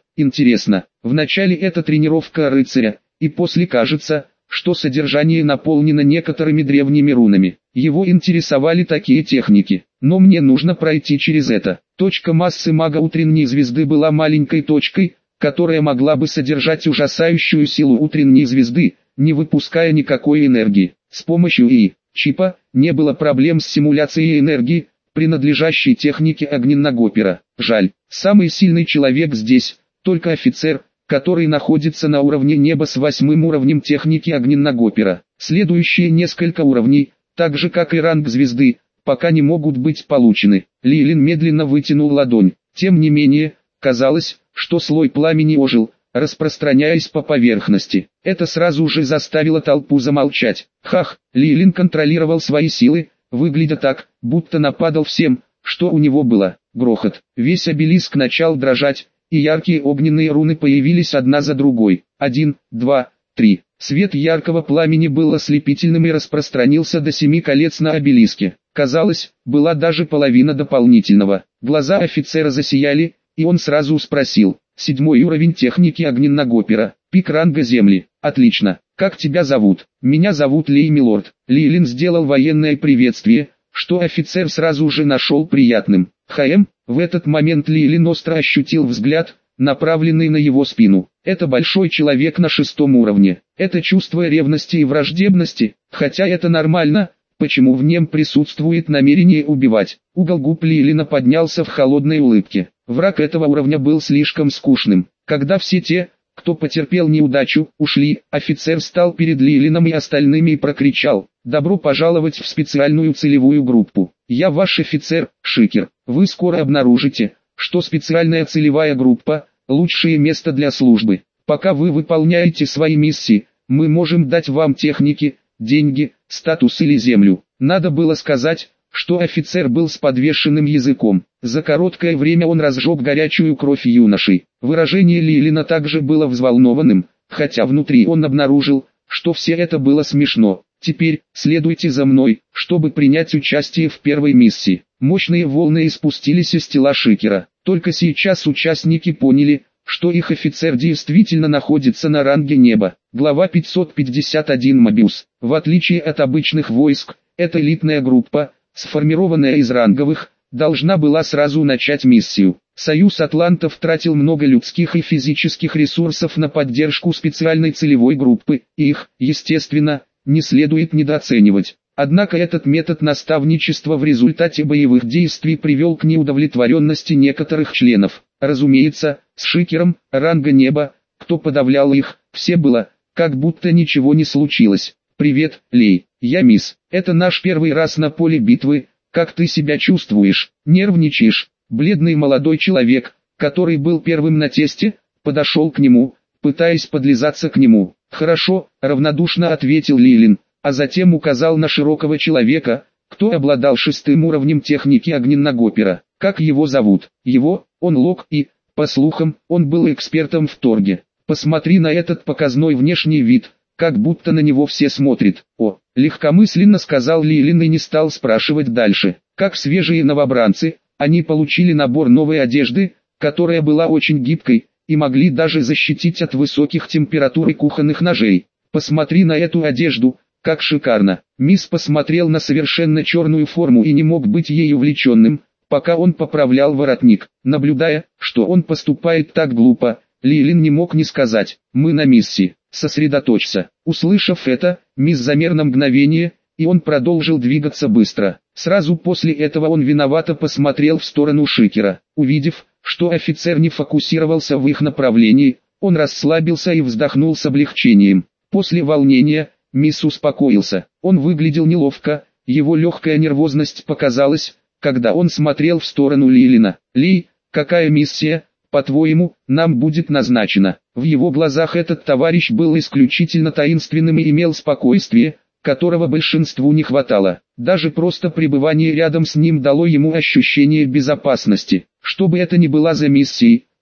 Вначале это тренировка рыцаря, и после кажется, что содержание наполнено некоторыми древними рунами. Его интересовали такие техники. Но мне нужно пройти через это. Точка массы мага утренней звезды была маленькой точкой, которая могла бы содержать ужасающую силу утренней звезды, не выпуская никакой энергии. С помощью чипа не было проблем с симуляцией энергии, принадлежащей технике Огненногопера. Жаль, самый сильный человек здесь, только офицер, который находится на уровне неба с 8 уровнем техники Огненногопера. Следующие несколько уровней, так же как и ранг звезды, пока не могут быть получены. Лилин медленно вытянул ладонь. Тем не менее, казалось, что слой пламени ожил, распространяясь по поверхности. Это сразу же заставило толпу замолчать. Хах, Лилин контролировал свои силы, выглядя так, будто нападал всем, что у него было. Грохот. Весь обелиск начал дрожать, и яркие огненные руны появились одна за другой. 1, 2, 3. Свет яркого пламени был ослепительным и распространился до 7 колец на обелиске. Казалось, была даже половина дополнительного. Глаза офицера засияли, и он сразу спросил: 7-й уровень техники Огненногопера, пик ранга земли. Отлично. Как тебя зовут? Меня зовут Лей, милорд. Лилин сделал военное приветствие, что офицер сразу же нашел приятным. В этот момент Лилин остро ощутил взгляд, направленный на его спину. Это большой человек на 6-м уровне. Это чувство ревности и враждебности, хотя это нормально, почему в нем присутствует намерение убивать. Угол губ Лилина поднялся в холодной улыбке. Враг этого уровня был слишком скучным. Когда все те, кто потерпел неудачу, ушли, офицер встал перед Лилином и остальными и прокричал: «Добро пожаловать в специальную целевую группу. Я ваш офицер, Шикер. Вы скоро обнаружите, что специальная целевая группа – лучшее место для службы. Пока вы выполняете свои миссии, мы можем дать вам техники, деньги, статус или землю». Надо было сказать, что офицер был с подвешенным языком. За короткое время он разжег горячую кровь юношей. Выражение Лилина также было взволнованным, хотя внутри он обнаружил, что все это было смешно. «Теперь, следуйте за мной, чтобы принять участие в первой миссии». Мощные волны испустились из тела Шикера. Только сейчас участники поняли, что их офицер действительно находится на ранге неба. Глава 551 Мобиус. В отличие от обычных войск, эта элитная группа, сформированная из ранговых, должна была сразу начать миссию. Союз Атлантов тратил много людских и физических ресурсов на поддержку специальной целевой группы, и их, естественно, не следует недооценивать. Однако этот метод наставничества в результате боевых действий привел к неудовлетворенности некоторых членов. Разумеется, с Шикером, ранга неба, кто подавлял их, все было, как будто ничего не случилось. «Привет, Лей, я Мисс. Это наш первый раз на поле битвы, как ты себя чувствуешь? Нервничаешь?» Бледный молодой человек, который был первым на тесте, подошел к нему, пытаясь подлизаться к нему. «Хорошо», — равнодушно ответил Лилин, а затем указал на широкого человека, кто обладал 6-м уровнем техники Огненногопера. «Как его зовут?» Он Лок и, по слухам, он был экспертом в торге. «Посмотри на этот показной внешний вид, как будто на него все смотрят». «О», — легкомысленно сказал Лилин и не стал спрашивать дальше. Как свежие новобранцы, они получили набор новой одежды, которая была очень гибкой, и могли даже защитить от высоких температур и кухонных ножей. «Посмотри на эту одежду, как шикарно!» Мисс посмотрел на совершенно черную форму и не мог быть ею увлеченным, пока он поправлял воротник. Наблюдая, что он поступает так глупо, Лилин не мог не сказать: «Мы на миссии, сосредоточься». Услышав это, мисс замер на мгновение, и он продолжил двигаться быстро. Сразу после этого он виновато посмотрел в сторону Шикера. Увидев, что офицер не фокусировался в их направлении, он расслабился и вздохнул с облегчением. После волнения, мисс успокоился. Он выглядел неловко, его легкая нервозность показалась, когда он смотрел в сторону Лилина. «Лей, какая миссия, по-твоему, нам будет назначена?» В его глазах этот товарищ был исключительно таинственным и имел спокойствие, которого большинству не хватало. Даже просто пребывание рядом с ним дало ему ощущение безопасности. Что бы это ни была за миссией,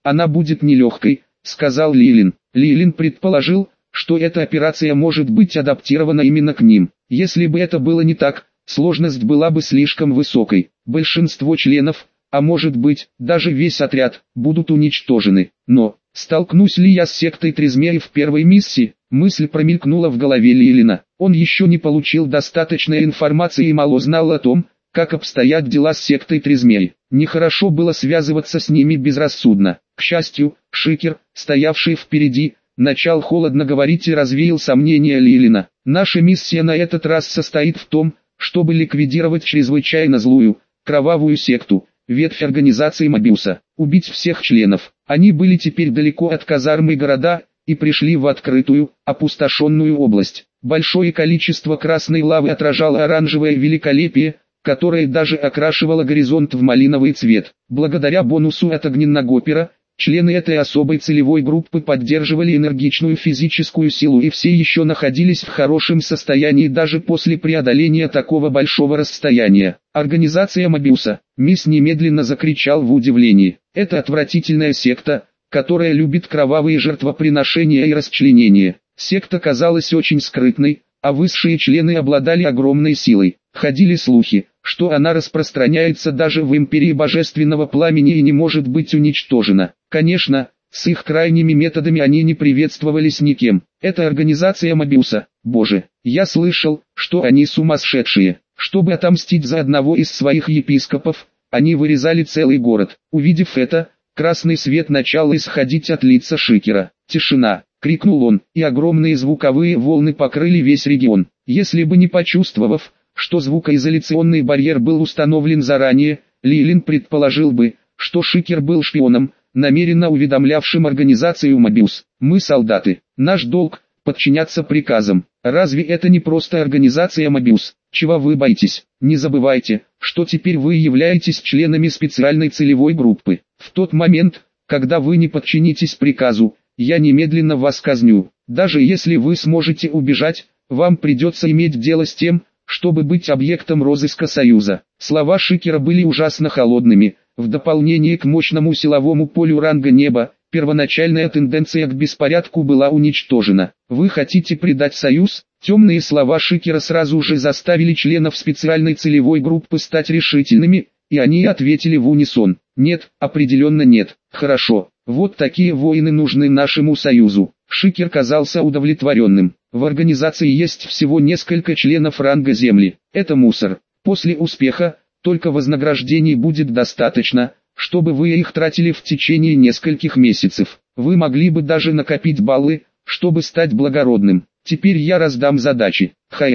она будет нелегкой, сказал Лилин. Лилин предположил, что эта операция может быть адаптирована именно к ним. Если бы это было не так, сложность была бы слишком высокой. Большинство членов, а может быть, даже весь отряд, будут уничтожены. Но, столкнусь ли я с сектой Тризмеи в первой миссии? Мысль промелькнула в голове Лилина. Он еще не получил достаточной информации и мало знал о том, как обстоят дела с сектой Тризмеи. Нехорошо было связываться с ними безрассудно. К счастью, Шикер, стоявший впереди, начал холодно говорить и развеял сомнения Лилина. Наша миссия на этот раз состоит в том, чтобы ликвидировать чрезвычайно злую, кровавую секту, ветвь организации Мобиуса, убить всех членов. Они были теперь далеко от казармы города и пришли в открытую, опустошенную область. Большое количество красной лавы отражало оранжевое великолепие, которое даже окрашивало горизонт в малиновый цвет. Благодаря бонусу от Огненногопера, члены этой особой целевой группы поддерживали энергичную физическую силу и все еще находились в хорошем состоянии даже после преодоления такого большого расстояния. Организация Мобиуса, мисс немедленно закричал в удивлении. Это отвратительная секта, которая любит кровавые жертвоприношения и расчленения. Секта казалась очень скрытной, а высшие члены обладали огромной силой. Ходили слухи, что она распространяется даже в империи божественного пламени и не может быть уничтожена. Конечно, с их крайними методами они не приветствовались никем. Это организация Мобиуса. Боже, я слышал, что они сумасшедшие. Чтобы отомстить за одного из своих епископов, они вырезали целый город. Увидев это, красный свет начал исходить от лица Шикера. «Тишина!» — крикнул он, и огромные звуковые волны покрыли весь регион. Если бы не почувствовав, что звукоизоляционный барьер был установлен заранее, Лилин предположил бы, что Шикер был шпионом, намеренно уведомлявшим организацию Мобиус. Мы солдаты, наш долг – подчиняться приказам. Разве это не просто организация Мобиус? Чего вы боитесь? Не забывайте, что теперь вы являетесь членами специальной целевой группы. В тот момент, когда вы не подчинитесь приказу, я немедленно вас казню. Даже если вы сможете убежать, вам придется иметь дело с тем, чтобы быть объектом розыска Союза. Слова Шикера были ужасно холодными. В дополнение к мощному силовому полю ранга неба, первоначальная тенденция к беспорядку была уничтожена. Вы хотите предать Союз? Темные слова Шикера сразу же заставили членов специальной целевой группы стать решительными, и они ответили в унисон. Нет, определенно нет. Хорошо, вот такие воины нужны нашему Союзу. Шикер казался удовлетворенным. В организации есть всего несколько членов ранга Земли. Это мусор. После успеха, только вознаграждений будет достаточно, чтобы вы их тратили в течение нескольких месяцев. Вы могли бы даже накопить баллы, чтобы стать благородным. Теперь я раздам задачи.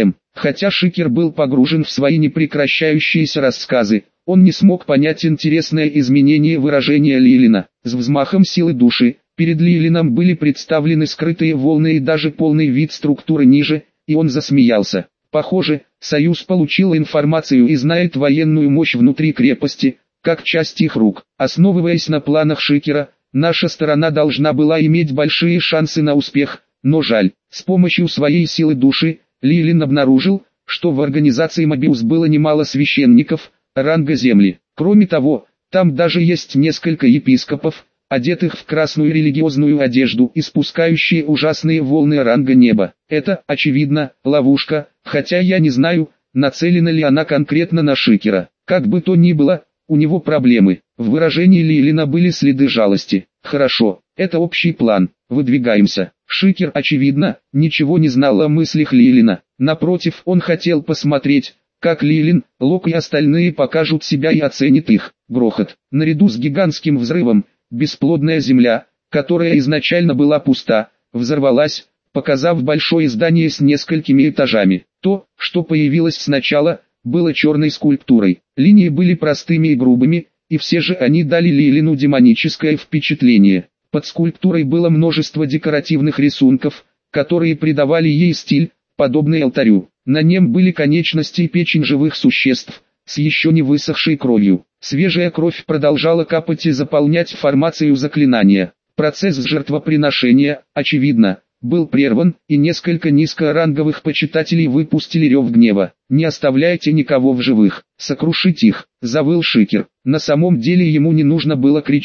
Хотя Шикер был погружен в свои непрекращающиеся рассказы, он не смог понять интересное изменение выражения Лилина. С взмахом силы души, перед Лилином были представлены скрытые волны и даже полный вид структуры ниже, и он засмеялся. Похоже, Союз получил информацию и знает военную мощь внутри крепости, как часть их рук. Основываясь на планах Шикера, наша сторона должна была иметь большие шансы на успех, но жаль, с помощью своей силы души, Лилин обнаружил, что в организации Мобиус было немало священников, ранга Земли. Кроме того, там даже есть несколько епископов, одетых в красную религиозную одежду и спускающие ужасные волны ранга неба. Это, очевидно, ловушка, хотя я не знаю, нацелена ли она конкретно на Шикера. Как бы то ни было, у него проблемы. В выражении Лилина были следы жалости. Хорошо, это общий план, выдвигаемся. Шикер, очевидно, ничего не знал о мыслях Лилина. Напротив, он хотел посмотреть, как Лилин, Лок и остальные покажут себя и оценят их. Грохот. Наряду с гигантским взрывом, бесплодная земля, которая изначально была пуста, взорвалась, показав большое здание с несколькими этажами. То, что появилось сначала, было черной скульптурой. Линии были простыми и грубыми, и все же они дали Лилину демоническое впечатление. Под скульптурой было множество декоративных рисунков, которые придавали ей стиль, подобный алтарю. На нем были конечности и печень живых существ, с еще не высохшей кровью. Свежая кровь продолжала капать и заполнять формацию заклинания. Процесс жертвоприношения, очевидно, был прерван, и несколько низкоранговых почитателей выпустили рев гнева. «Не оставляйте никого в живых, сокрушить их», — завыл Шикер. На самом деле ему не нужно было кричать.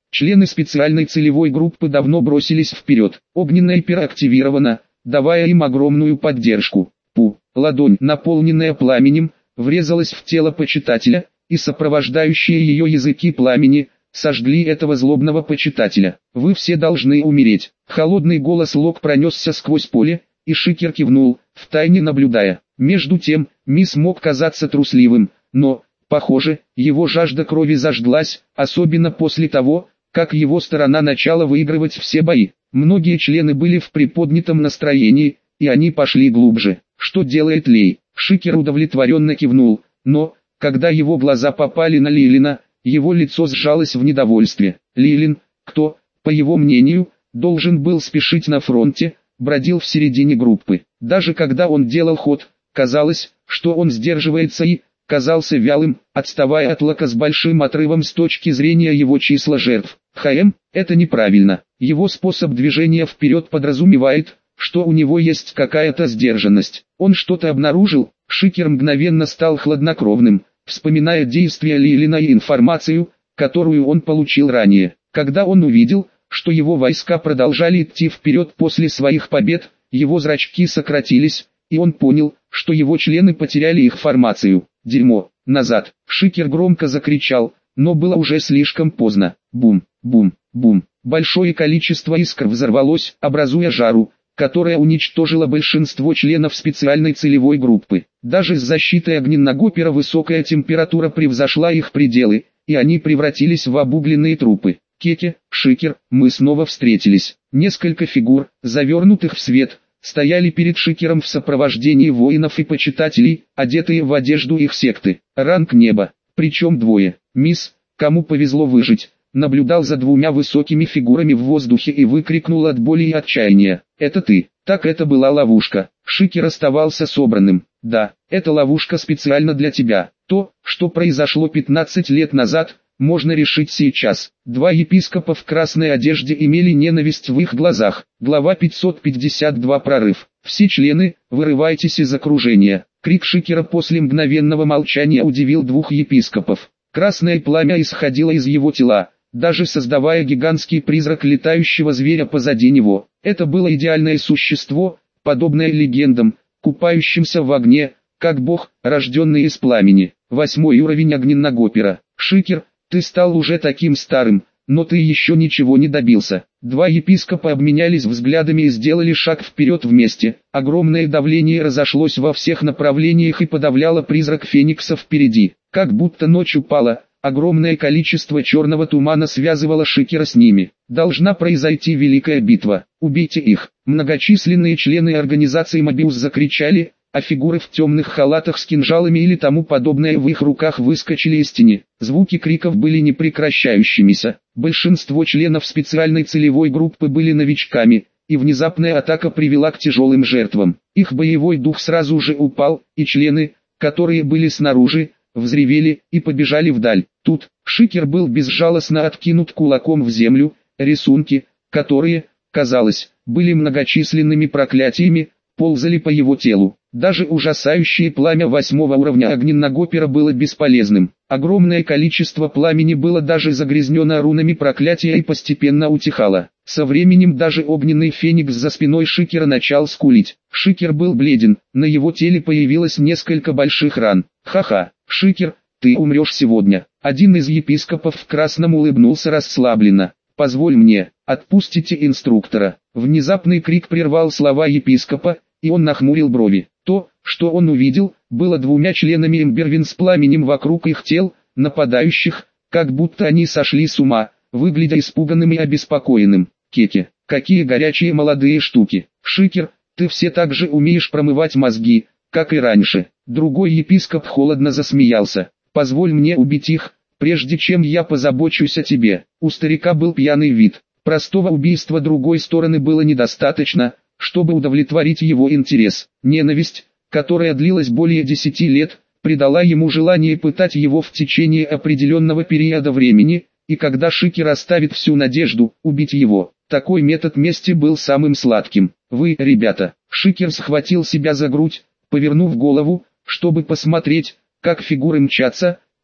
Члены специальной целевой группы давно бросились вперед. Огненная пера активирована, давая им огромную поддержку. Ладонь, наполненная пламенем, врезалась в тело почитателя, и сопровождающие ее языки пламени сожгли этого злобного почитателя. «Вы все должны умереть». Холодный голос Лок пронесся сквозь поле, и Шикер кивнул, втайне наблюдая. Между тем, Мисс мог казаться трусливым, но, похоже, его жажда крови зажглась, особенно после того, как его сторона начала выигрывать все бои. Многие члены были в приподнятом настроении, и они пошли глубже. «Что делает Лей?» Шикер удовлетворенно кивнул, но, когда его глаза попали на Лилина, его лицо сжалось в недовольстве. Лилин, кто, по его мнению, должен был спешить на фронте, бродил в середине группы. Даже когда он делал ход, казалось, что он сдерживается и казался вялым, отставая от Лока с большим отрывом с точки зрения его числа жертв. Это неправильно. Его способ движения вперед подразумевает, что у него есть какая-то сдержанность. Он что-то обнаружил. Шикер мгновенно стал хладнокровным, вспоминая действия Лилина и информацию, которую он получил ранее. Когда он увидел, что его войска продолжали идти вперед после своих побед, его зрачки сократились, и он понял, что его члены потеряли их формацию. «Дерьмо! Назад!» Шикер громко закричал, но было уже слишком поздно. Бум, бум, бум. Большое количество искр взорвалось, образуя жару, которая уничтожила большинство членов специальной целевой группы. Даже с защитой Огненногопера высокая температура превзошла их пределы, и они превратились в обугленные трупы. Кеке, Шикер, мы снова встретились. Несколько фигур, завернутых в свет, стояли перед Шикером в сопровождении воинов и почитателей, одетые в одежду их секты. Ранг неба, причем двое. Мисс, кому повезло выжить, наблюдал за двумя высокими фигурами в воздухе и выкрикнул от боли и отчаяния. «Это ты!» Так это была ловушка. Шикер оставался собранным. «Да, это ловушка специально для тебя. То, что произошло 15 лет назад, можно решить сейчас». Два епископа в красной одежде имели ненависть в их глазах. Глава 552. Прорыв. «Все члены, вырывайтесь из окружения». Крик Шикера после мгновенного молчания удивил двух епископов. Красное пламя исходило из его тела, даже создавая гигантский призрак летающего зверя позади него. Это было идеальное существо, подобное легендам, купающимся в огне, как бог, рожденный из пламени. 8-й уровень Огненногопера. «Шикер, ты стал уже таким старым, но ты еще ничего не добился». Два епископа обменялись взглядами и сделали шаг вперед вместе. Огромное давление разошлось во всех направлениях и подавляло призрак Феникса впереди. Как будто ночь упала, огромное количество черного тумана связывало Шикера с ними. Должна произойти великая битва. «Убейте их!» Многочисленные члены организации Мобиус закричали, а фигуры в темных халатах с кинжалами или тому подобное в их руках выскочили из тени. Звуки криков были непрекращающимися. Большинство членов специальной целевой группы были новичками, и внезапная атака привела к тяжелым жертвам. Их боевой дух сразу же упал, и члены, которые были снаружи, взревели и побежали вдаль. Тут Шикер был безжалостно откинут кулаком в землю. Рисунки, которые, казалось, были многочисленными проклятиями, ползали по его телу. Даже ужасающее пламя 8-го уровня Огненногопера было бесполезным. Огромное количество пламени было даже загрязнено рунами проклятия и постепенно утихало. Со временем даже огненный феникс за спиной Шикера начал скулить. Шикер был бледен, на его теле появилось несколько больших ран. «Ха-ха, Шикер, ты умрешь сегодня». Один из епископов в красном улыбнулся расслабленно. «Позволь мне, отпустите инструктора». Внезапный крик прервал слова епископа, и он нахмурил брови. То, что он увидел, было двумя членами Эмбервин с пламенем вокруг их тел, нападающих, как будто они сошли с ума, выглядя испуганным и обеспокоенным. «Кеке, какие горячие молодые штуки! Шикер, ты все так же умеешь промывать мозги, как и раньше». Другой епископ холодно засмеялся. «Позволь мне убить их, прежде чем я позабочусь о тебе». У старика был пьяный вид. Простого убийства другой стороны было недостаточно, чтобы удовлетворить его интерес. Ненависть, которая длилась более 10 лет, придала ему желание пытать его в течение определенного периода времени, и когда Шикер оставит всю надежду, убить его. Такой метод мести был самым сладким. «Вы, ребята!» Шикер схватил себя за грудь, повернув голову, чтобы посмотреть, как фигуры мчатся,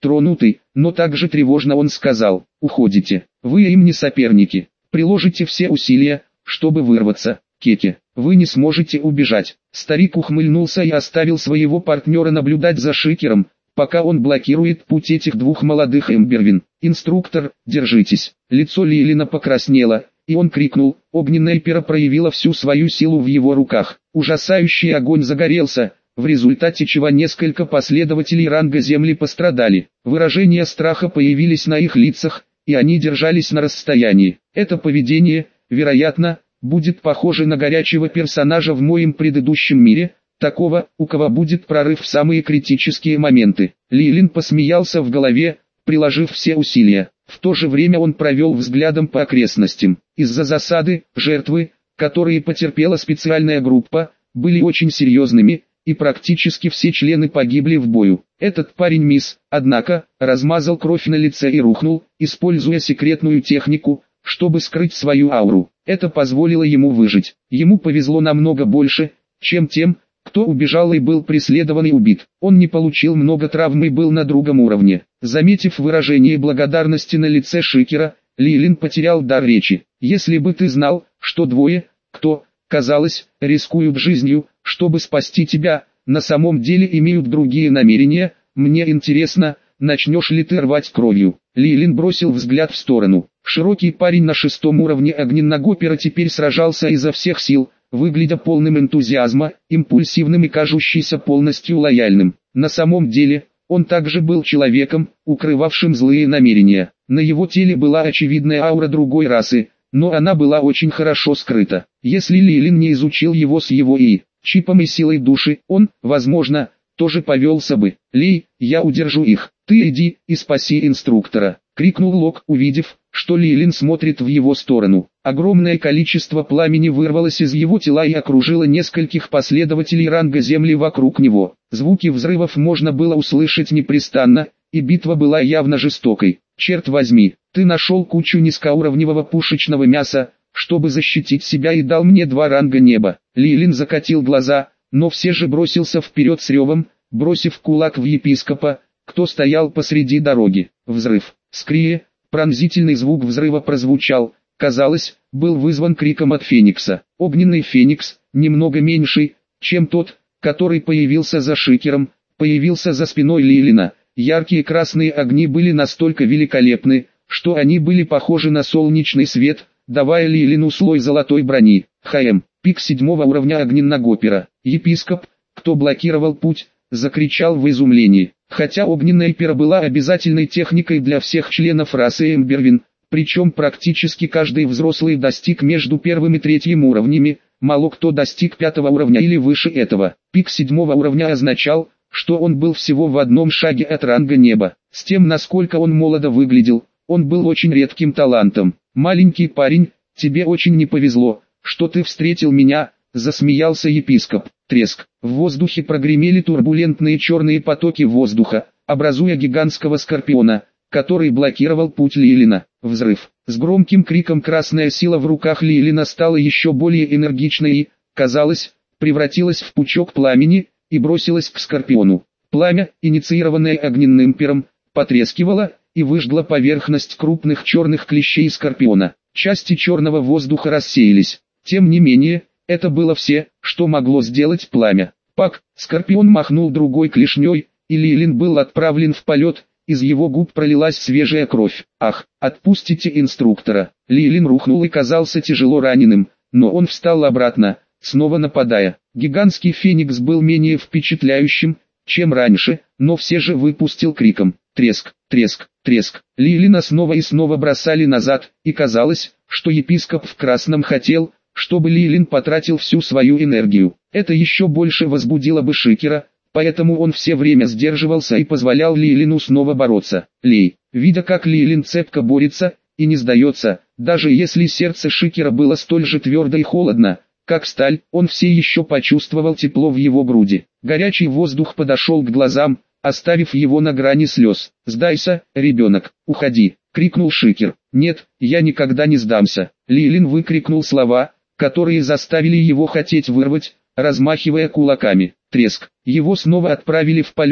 Тронутый, но также тревожно он сказал: «Уходите, вы им не соперники, приложите все усилия, чтобы вырваться, Кеке, вы не сможете убежать». Старик ухмыльнулся и оставил своего партнера наблюдать за Шикером, пока он блокирует путь этих двух молодых Эмбервин. «Инструктор, держитесь». Лицо Лилина покраснело, и он крикнул. Огненная пера проявила всю свою силу в его руках. Ужасающий огонь загорелся, в результате чего несколько последователей ранга Земли пострадали. Выражения страха появились на их лицах, и они держались на расстоянии. Это поведение, вероятно, будет похоже на горячего персонажа в моем предыдущем мире, такого, у кого будет прорыв в самые критические моменты. Лилин посмеялся в голове, приложив все усилия. В то же время он провел взглядом по окрестностям. Из-за засады, жертвы, которые потерпела специальная группа, были очень серьезными, и практически все члены погибли в бою. Этот парень мисс, однако, размазал кровь на лице и рухнул, используя секретную технику, чтобы скрыть свою ауру. Это позволило ему выжить. Ему повезло намного больше, чем тем, кто убежал и был преследован и убит. Он не получил много травм и был на другом уровне. Заметив выражение благодарности на лице Шикера, Лилин потерял дар речи. «Если бы ты знал, что двое, кто, казалось, рискуют жизнью, чтобы спасти тебя, на самом деле имеют другие намерения, мне интересно, начнешь ли ты рвать кровью». Лилин бросил взгляд в сторону. Широкий парень на 6-м уровне огненного пера теперь сражался изо всех сил, выглядя полным энтузиазма, импульсивным и кажущийся полностью лояльным. На самом деле, он также был человеком, укрывавшим злые намерения. На его теле была очевидная аура другой расы, но она была очень хорошо скрыта. Если Лилин не изучил его с его чипом и силой души, он, возможно, тоже повелся бы. «Лей, я удержу их, ты иди и спаси инструктора», — крикнул Лок, увидев, что Лилин смотрит в его сторону. Огромное количество пламени вырвалось из его тела и окружило нескольких последователей ранга Земли вокруг него. Звуки взрывов можно было услышать непрестанно, и битва была явно жестокой. «Черт возьми, ты нашел кучу низкоуровневого пушечного мяса, чтобы защитить себя, и дал мне 2 ранга неба». Лилин закатил глаза, но все же бросился вперед с ревом, бросив кулак в епископа, кто стоял посреди дороги. Взрыв. Скрие, пронзительный звук взрыва прозвучал, казалось, был вызван криком от Феникса. Огненный Феникс, немного меньший, чем тот, который появился за Шикером, появился за спиной Лилина. Яркие красные огни были настолько великолепны, что они были похожи на солнечный свет, давая Лилину слой золотой брони. ХМ. Пик 7-го уровня огненного пера. Епископ, кто блокировал путь, закричал в изумлении. Хотя огненная пера была обязательной техникой для всех членов расы Эмбервин, причем практически каждый взрослый достиг между 1-м и 3-м уровнями, мало кто достиг 5-го уровня или выше этого. Пик 7-го уровня означал, что он был всего в одном шаге от ранга неба. С тем, насколько он молодо выглядел, он был очень редким талантом. «Маленький парень, тебе очень не повезло, что ты встретил меня», — засмеялся епископ. Треск. В воздухе прогремели турбулентные черные потоки воздуха, образуя гигантского скорпиона, который блокировал путь Лилина. Взрыв. С громким криком красная сила в руках Лилина стала еще более энергичной и, казалось, превратилась в пучок пламени и бросилась к скорпиону. Пламя, инициированное огненным пером, потрескивало и выжгло поверхность крупных черных клещей скорпиона. Части черного воздуха рассеялись. Тем не менее, это было все, что могло сделать пламя. Пак, скорпион махнул другой клешней, и Лилин был отправлен в полет, из его губ пролилась свежая кровь. «Ах, отпустите инструктора!» Лилин рухнул и казался тяжело раненым, но он встал обратно, снова нападая. Гигантский феникс был менее впечатляющим, чем раньше, но все же выпустил криком. Треск, треск, треск. Лилина снова и снова бросали назад, и казалось, что епископ в красном хотел, чтобы Лилин потратил всю свою энергию. Это еще больше возбудило бы Шикера, поэтому он все время сдерживался и позволял Лилину снова бороться. Лей, видя как Лилин цепко борется и не сдается, даже если сердце Шикера было столь же твердо и холодно, как сталь, он все еще почувствовал тепло в его груди. Горячий воздух подошел к глазам, оставив его на грани слез. «Сдайся, ребенок, уходи!» — крикнул Шикер. «Нет, я никогда не сдамся!» Лилин выкрикнул слова, которые заставили его хотеть вырвать, размахивая кулаками. Треск. Его снова отправили в полет,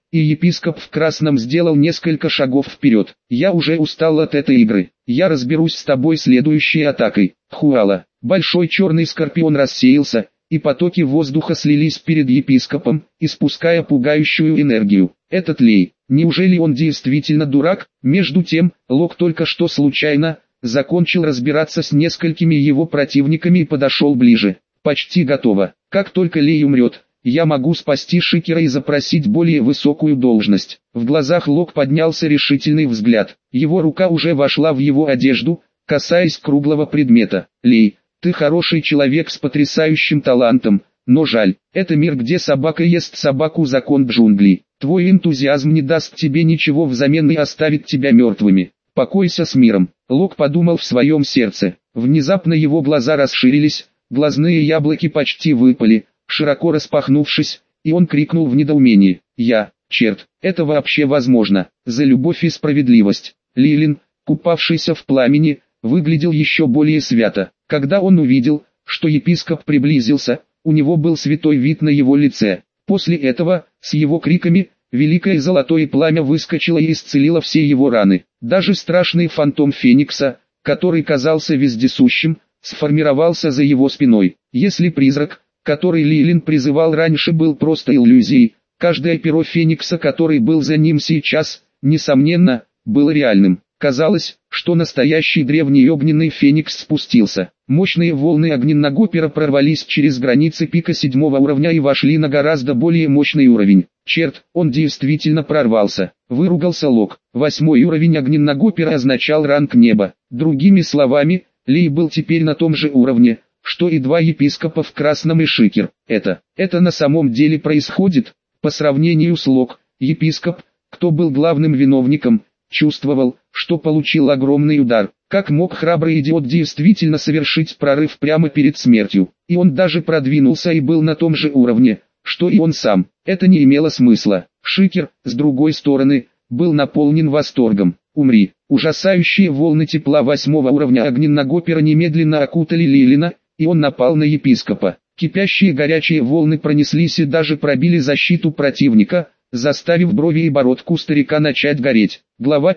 и епископ в красном сделал несколько шагов вперед. «Я уже устал от этой игры. Я разберусь с тобой следующей атакой». Хуала. Большой черный скорпион рассеялся, и потоки воздуха слились перед епископом, испуская пугающую энергию. Этот Лей, неужели он действительно дурак? Между тем, Лок только что случайно закончил разбираться с несколькими его противниками и подошел ближе. «Почти готово. Как только Лей умрет, я могу спасти Шикера и запросить более высокую должность». В глазах Лок поднялся решительный взгляд. Его рука уже вошла в его одежду, касаясь круглого предмета. «Лей, ты хороший человек с потрясающим талантом, но жаль, это мир, где собака ест собаку, закон джунглей. Твой энтузиазм не даст тебе ничего взамен и оставит тебя мертвыми. Покойся с миром». Лок подумал в своем сердце. Внезапно его глаза расширились, глазные яблоки почти выпали, широко распахнувшись, и он крикнул в недоумении: черт, это вообще возможно? За любовь и справедливость». Лилин, купавшийся в пламени, выглядел еще более свято. Когда он увидел, что епископ приблизился, у него был святой вид на его лице. После этого, с его криками, великое золотое пламя выскочило и исцелило все его раны. Даже страшный фантом Феникса, который казался вездесущим, сформировался за его спиной. Если призрак, который Лилин призывал раньше, был просто иллюзией, каждое перо Феникса, который был за ним сейчас, несомненно, было реальным. Казалось, что настоящий древний огненный феникс спустился. Мощные волны огненного пера прорвались через границы пика 7-го уровня и вошли на гораздо более мощный уровень. Черт, он действительно прорвался. Выругался Лок. 8-й уровень огненного пера означал ранг неба. Другими словами, Лей был теперь на том же уровне, что и два епископа в красном и Шикер. Это на самом деле происходит? По сравнению с Лок, епископ, кто был главным виновником, чувствовал, что получил огромный удар. Как мог храбрый идиот действительно совершить прорыв прямо перед смертью? И он даже продвинулся и был на том же уровне, что и он сам. Это не имело смысла. Шикер, с другой стороны, был наполнен восторгом. «Умри!» Ужасающие волны тепла 8-го уровня огненного пера немедленно окутали Лилина, и он напал на епископа. Кипящие горячие волны пронеслись и даже пробили защиту противника, заставив брови и бородку старика начать гореть. Глава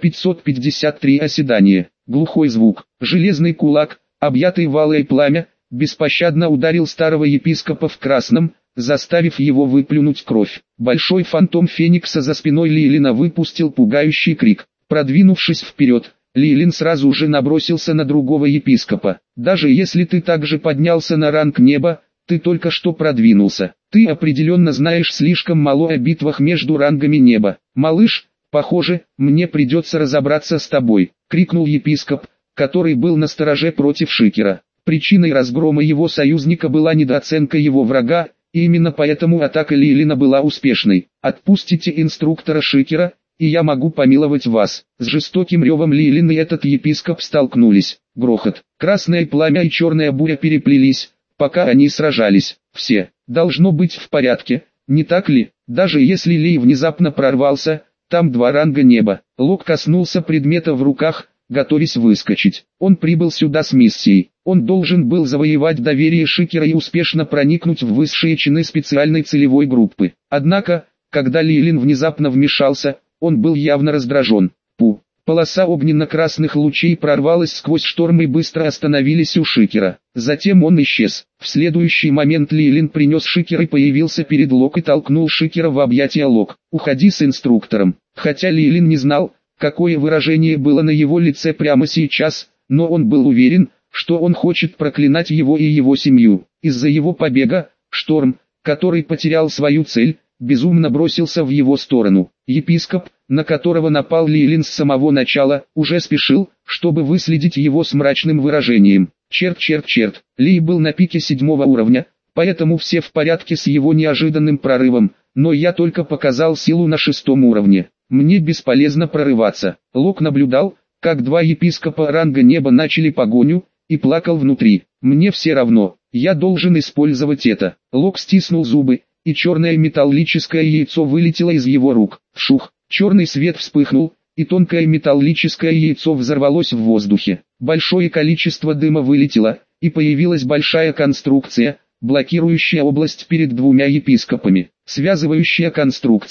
553. Оседание. Глухой звук. Железный кулак, объятый валой пламя, беспощадно ударил старого епископа в красном, заставив его выплюнуть кровь. Большой фантом Феникса за спиной Лилина выпустил пугающий крик. Продвинувшись вперед, Лилин сразу же набросился на другого епископа. «Даже если ты также поднялся на ранг неба, ты только что продвинулся. Ты определенно знаешь слишком мало о битвах между рангами неба. Малыш, похоже, мне придется разобраться с тобой», — крикнул епископ, который был настороже против Шикера. Причиной разгрома его союзника была недооценка его врага, и именно поэтому атака Лилина была успешной. «Отпустите инструктора Шикера, и я могу помиловать вас». С жестоким ревом Лилин и этот епископ столкнулись. Грохот. Красное пламя и черная буря переплелись, пока они сражались. Все должно быть в порядке, не так ли? Даже если Лей внезапно прорвался, там два ранга неба. Лок коснулся предмета в руках, готовясь выскочить. Он прибыл сюда с миссией. Он должен был завоевать доверие Шикера и успешно проникнуть в высшие чины специальной целевой группы. Однако, когда Лилин внезапно вмешался, он был явно раздражен. Полоса огненно-красных лучей прорвалась сквозь шторм и быстро остановились у Шикера. Затем он исчез. В следующий момент Лилин принес Шикер и появился перед Лок и толкнул Шикера в объятия. «Лок, уходи с инструктором». Хотя Лилин не знал, какое выражение было на его лице прямо сейчас, но он был уверен, что он хочет проклинать его и его семью. Из-за его побега, шторм, который потерял свою цель, безумно бросился в его сторону. Епископ, на которого напал Лилин с самого начала, уже спешил, чтобы выследить его с мрачным выражением. Черт. Ли был на пике 7-го уровня, поэтому все в порядке с его неожиданным прорывом, но я только показал силу на 6-м уровне. Мне бесполезно прорываться. Лок наблюдал, как два епископа ранга неба начали погоню, и плакал внутри. Мне все равно, я должен использовать это. Лок стиснул зубы, и черное металлическое яйцо вылетело из его рук. Вшух, черный свет вспыхнул, и тонкое металлическое яйцо взорвалось в воздухе. Большое количество дыма вылетело, и появилась большая конструкция, блокирующая область перед двумя епископами. Связывающая конструкция.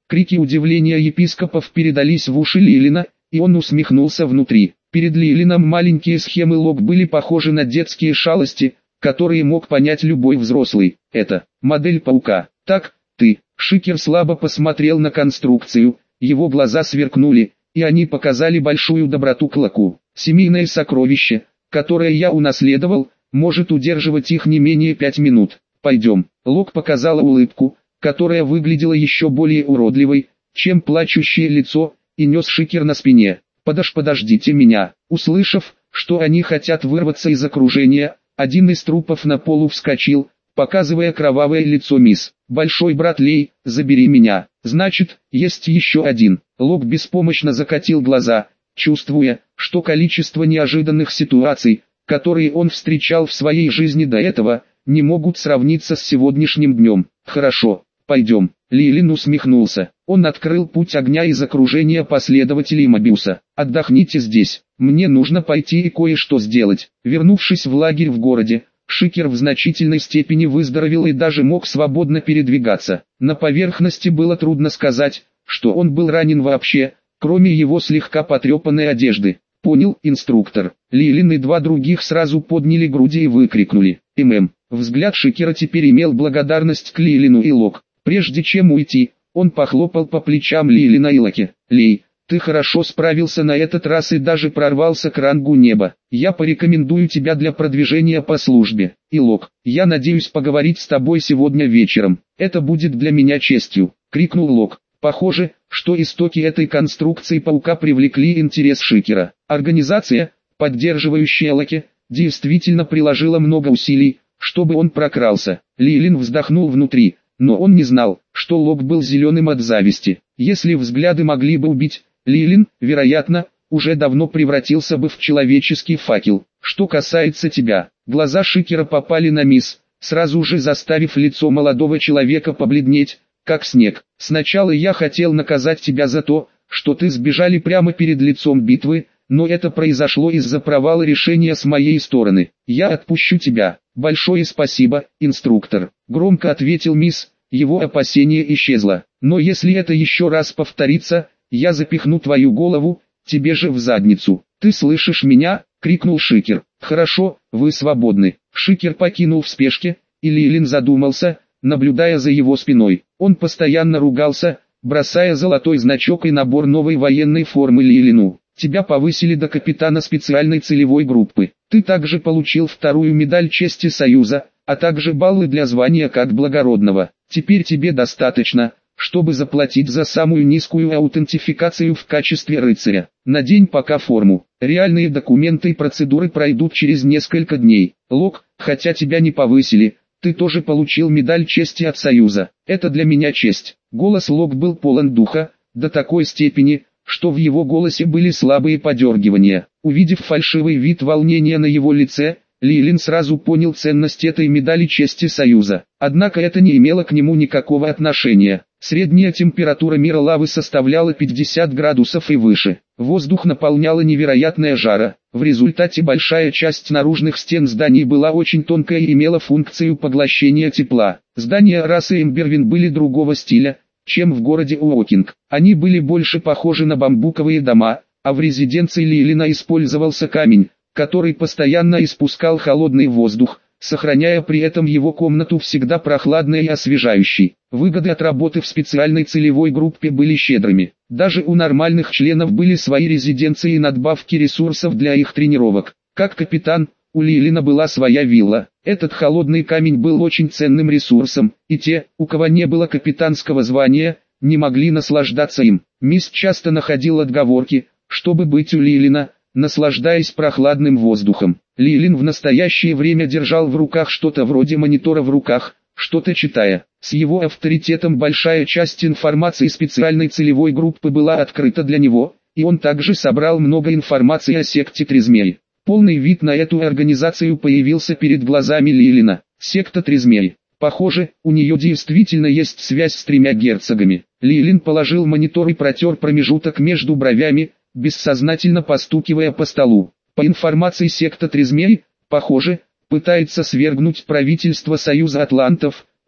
Крики удивления епископов передались в уши Лилина, и он усмехнулся внутри. Перед Лилином маленькие схемы лог были похожи на детские шалости, которые мог понять любой взрослый. Это модель паука. Так, ты. Шикер слабо посмотрел на конструкцию, его глаза сверкнули, и они показали большую доброту к Локу. Семейное сокровище, которое я унаследовал, может удерживать их не менее 5 минут. Пойдем. Лок показала улыбку, которая выглядела еще более уродливой, чем плачущее лицо, и нес Шикер на спине. Подождите меня. Услышав, что они хотят вырваться из окружения, один из трупов на полу вскочил, показывая кровавое лицо мисс. «Большой брат Лей, забери меня». «Значит, есть еще один». Лок беспомощно закатил глаза, чувствуя, что количество неожиданных ситуаций, которые он встречал в своей жизни до этого, не могут сравниться с сегодняшним днем. «Хорошо, пойдем». Лилин усмехнулся. Он открыл путь огня из окружения последователей Мобиуса. «Отдохните здесь. Мне нужно пойти и кое-что сделать». Вернувшись в лагерь в городе, Шикер в значительной степени выздоровел и даже мог свободно передвигаться. На поверхности было трудно сказать, что он был ранен вообще, кроме его слегка потрепанной одежды. «Понял, инструктор». Лилин и два других сразу подняли груди и выкрикнули «ММ». Взгляд Шикера теперь имел благодарность к Лилину и Лок. Прежде чем уйти, он похлопал по плечам Лилина и Локи. «Лей, ты хорошо справился на этот раз и даже прорвался к рангу неба. Я порекомендую тебя для продвижения по службе. И Лок, я надеюсь поговорить с тобой сегодня вечером. Это будет для меня честью», — крикнул Лок. Похоже, что истоки этой конструкции паука привлекли интерес Шикера. Организация, поддерживающая Локи, действительно приложила много усилий, чтобы он прокрался. Лилин вздохнул внутри, но он не знал, что Лок был зеленым от зависти. Если взгляды могли бы убить, Лилин, вероятно, уже давно превратился бы в человеческий факел. «Что касается тебя», глаза Шикера попали на мисс, сразу же заставив лицо молодого человека побледнеть, как снег. «Сначала я хотел наказать тебя за то, что ты сбежали прямо перед лицом битвы, но это произошло из-за провала решения с моей стороны. Я отпущу тебя». «Большое спасибо, инструктор», — громко ответил мисс, его опасение исчезло. «Но если это еще раз повторится, я запихну твою голову, тебе же в задницу». «Ты слышишь меня?» — крикнул Шикер. «Хорошо, вы свободны». Шикер покинул в спешке, и Лилин задумался, наблюдая за его спиной. Он постоянно ругался, бросая золотой значок и набор новой военной формы Лилину. «Тебя повысили до капитана специальной целевой группы. Ты также получил вторую медаль чести Союза, а также баллы для звания как благородного. Теперь тебе достаточно, чтобы заплатить за самую низкую аутентификацию в качестве рыцаря. Надень пока форму. Реальные документы и процедуры пройдут через несколько дней. Лок, хотя тебя не повысили, ты тоже получил медаль чести от Союза. Это для меня честь». Голос Лок был полон духа, до такой степени, что в его голосе были слабые подергивания. Увидев фальшивый вид волнения на его лице, Лилин сразу понял ценность этой медали чести Союза. Однако это не имело к нему никакого отношения. Средняя температура мира лавы составляла 50 градусов и выше. Воздух наполняла невероятная жара. В результате большая часть наружных стен зданий была очень тонкая и имела функцию поглощения тепла. Здания расы Эмбервин были другого стиля, чем в городе Уокинг. Они были больше похожи на бамбуковые дома, а в резиденции Лилина использовался камень, который постоянно испускал холодный воздух, сохраняя при этом его комнату всегда прохладной и освежающей. Выгоды от работы в специальной целевой группе были щедрыми. Даже у нормальных членов были свои резиденции и надбавки ресурсов для их тренировок. Как капитан, у Лилина была своя вилла. Этот холодный камень был очень ценным ресурсом, и те, у кого не было капитанского звания, не могли наслаждаться им. Мисс часто находил отговорки, чтобы быть у Лилина, наслаждаясь прохладным воздухом. Лилин в настоящее время держал в руках что-то вроде монитора в руках, что-то читая. С его авторитетом большая часть информации специальной целевой группы была открыта для него, и он также собрал много информации о секте Тризмей. Полный вид на эту организацию появился перед глазами Лилина. Секта Тризмей. Похоже, у нее действительно есть связь с 3 герцогами. Лилин положил монитор и протер промежуток между бровями, бессознательно постукивая по столу. По информации секта Тризмей, похоже, пытается свергнуть правительство Союза Атлантов,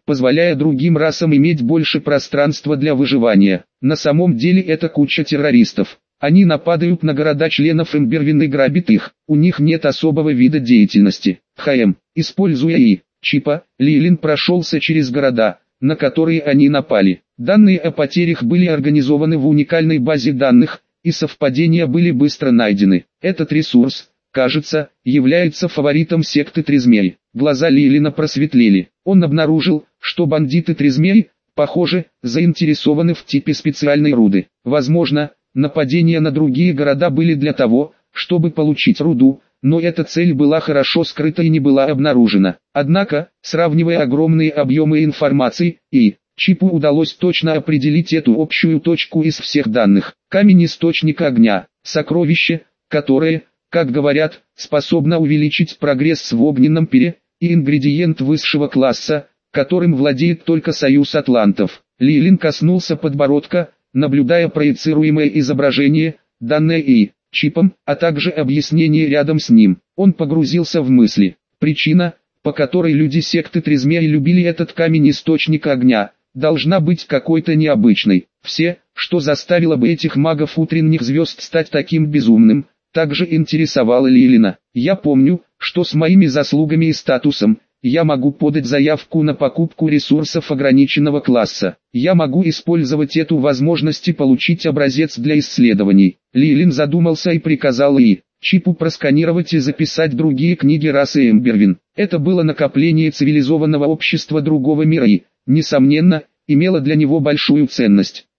позволяя другим расам иметь больше пространства для выживания. На самом деле это куча террористов. Они нападают на города-членов Эмбервин и грабят их, у них нет особого вида деятельности. Используя чипа, Лилин прошелся через города, на которые они напали. Данные о потерях были организованы в уникальной базе данных, и совпадения были быстро найдены. Этот ресурс, кажется, является фаворитом секты Тризмей. Глаза Лилина просветлели. Он обнаружил, что бандиты Тризмей, похоже, заинтересованы в типе специальной руды. Возможно, нападения на другие города были для того, чтобы получить руду, но эта цель была хорошо скрыта и не была обнаружена. Однако, сравнивая огромные объемы информации, чипу удалось точно определить эту общую точку из всех данных. Камень источника огня, сокровище, которое, как говорят, способно увеличить прогресс в огненном пире, и ингредиент высшего класса, которым владеет только Союз Атлантов. Лилин коснулся подбородка, наблюдая проецируемое изображение, данное чипом, а также объяснение рядом с ним. Он погрузился в мысли. Причина, по которой люди секты Тризмей любили этот камень источника огня, должна быть какой-то необычной. Все, что заставило бы этих магов утренних звезд стать таким безумным, также интересовало Лилина. Я помню, что с моими заслугами и статусом, я могу подать заявку на покупку ресурсов ограниченного класса. Я могу использовать эту возможность и получить образец для исследований. Лилин задумался и приказал чипу просканировать и записать другие книги расы Эмбервин. Это было накопление цивилизованного общества другого мира и, несомненно, имело для него большую ценность.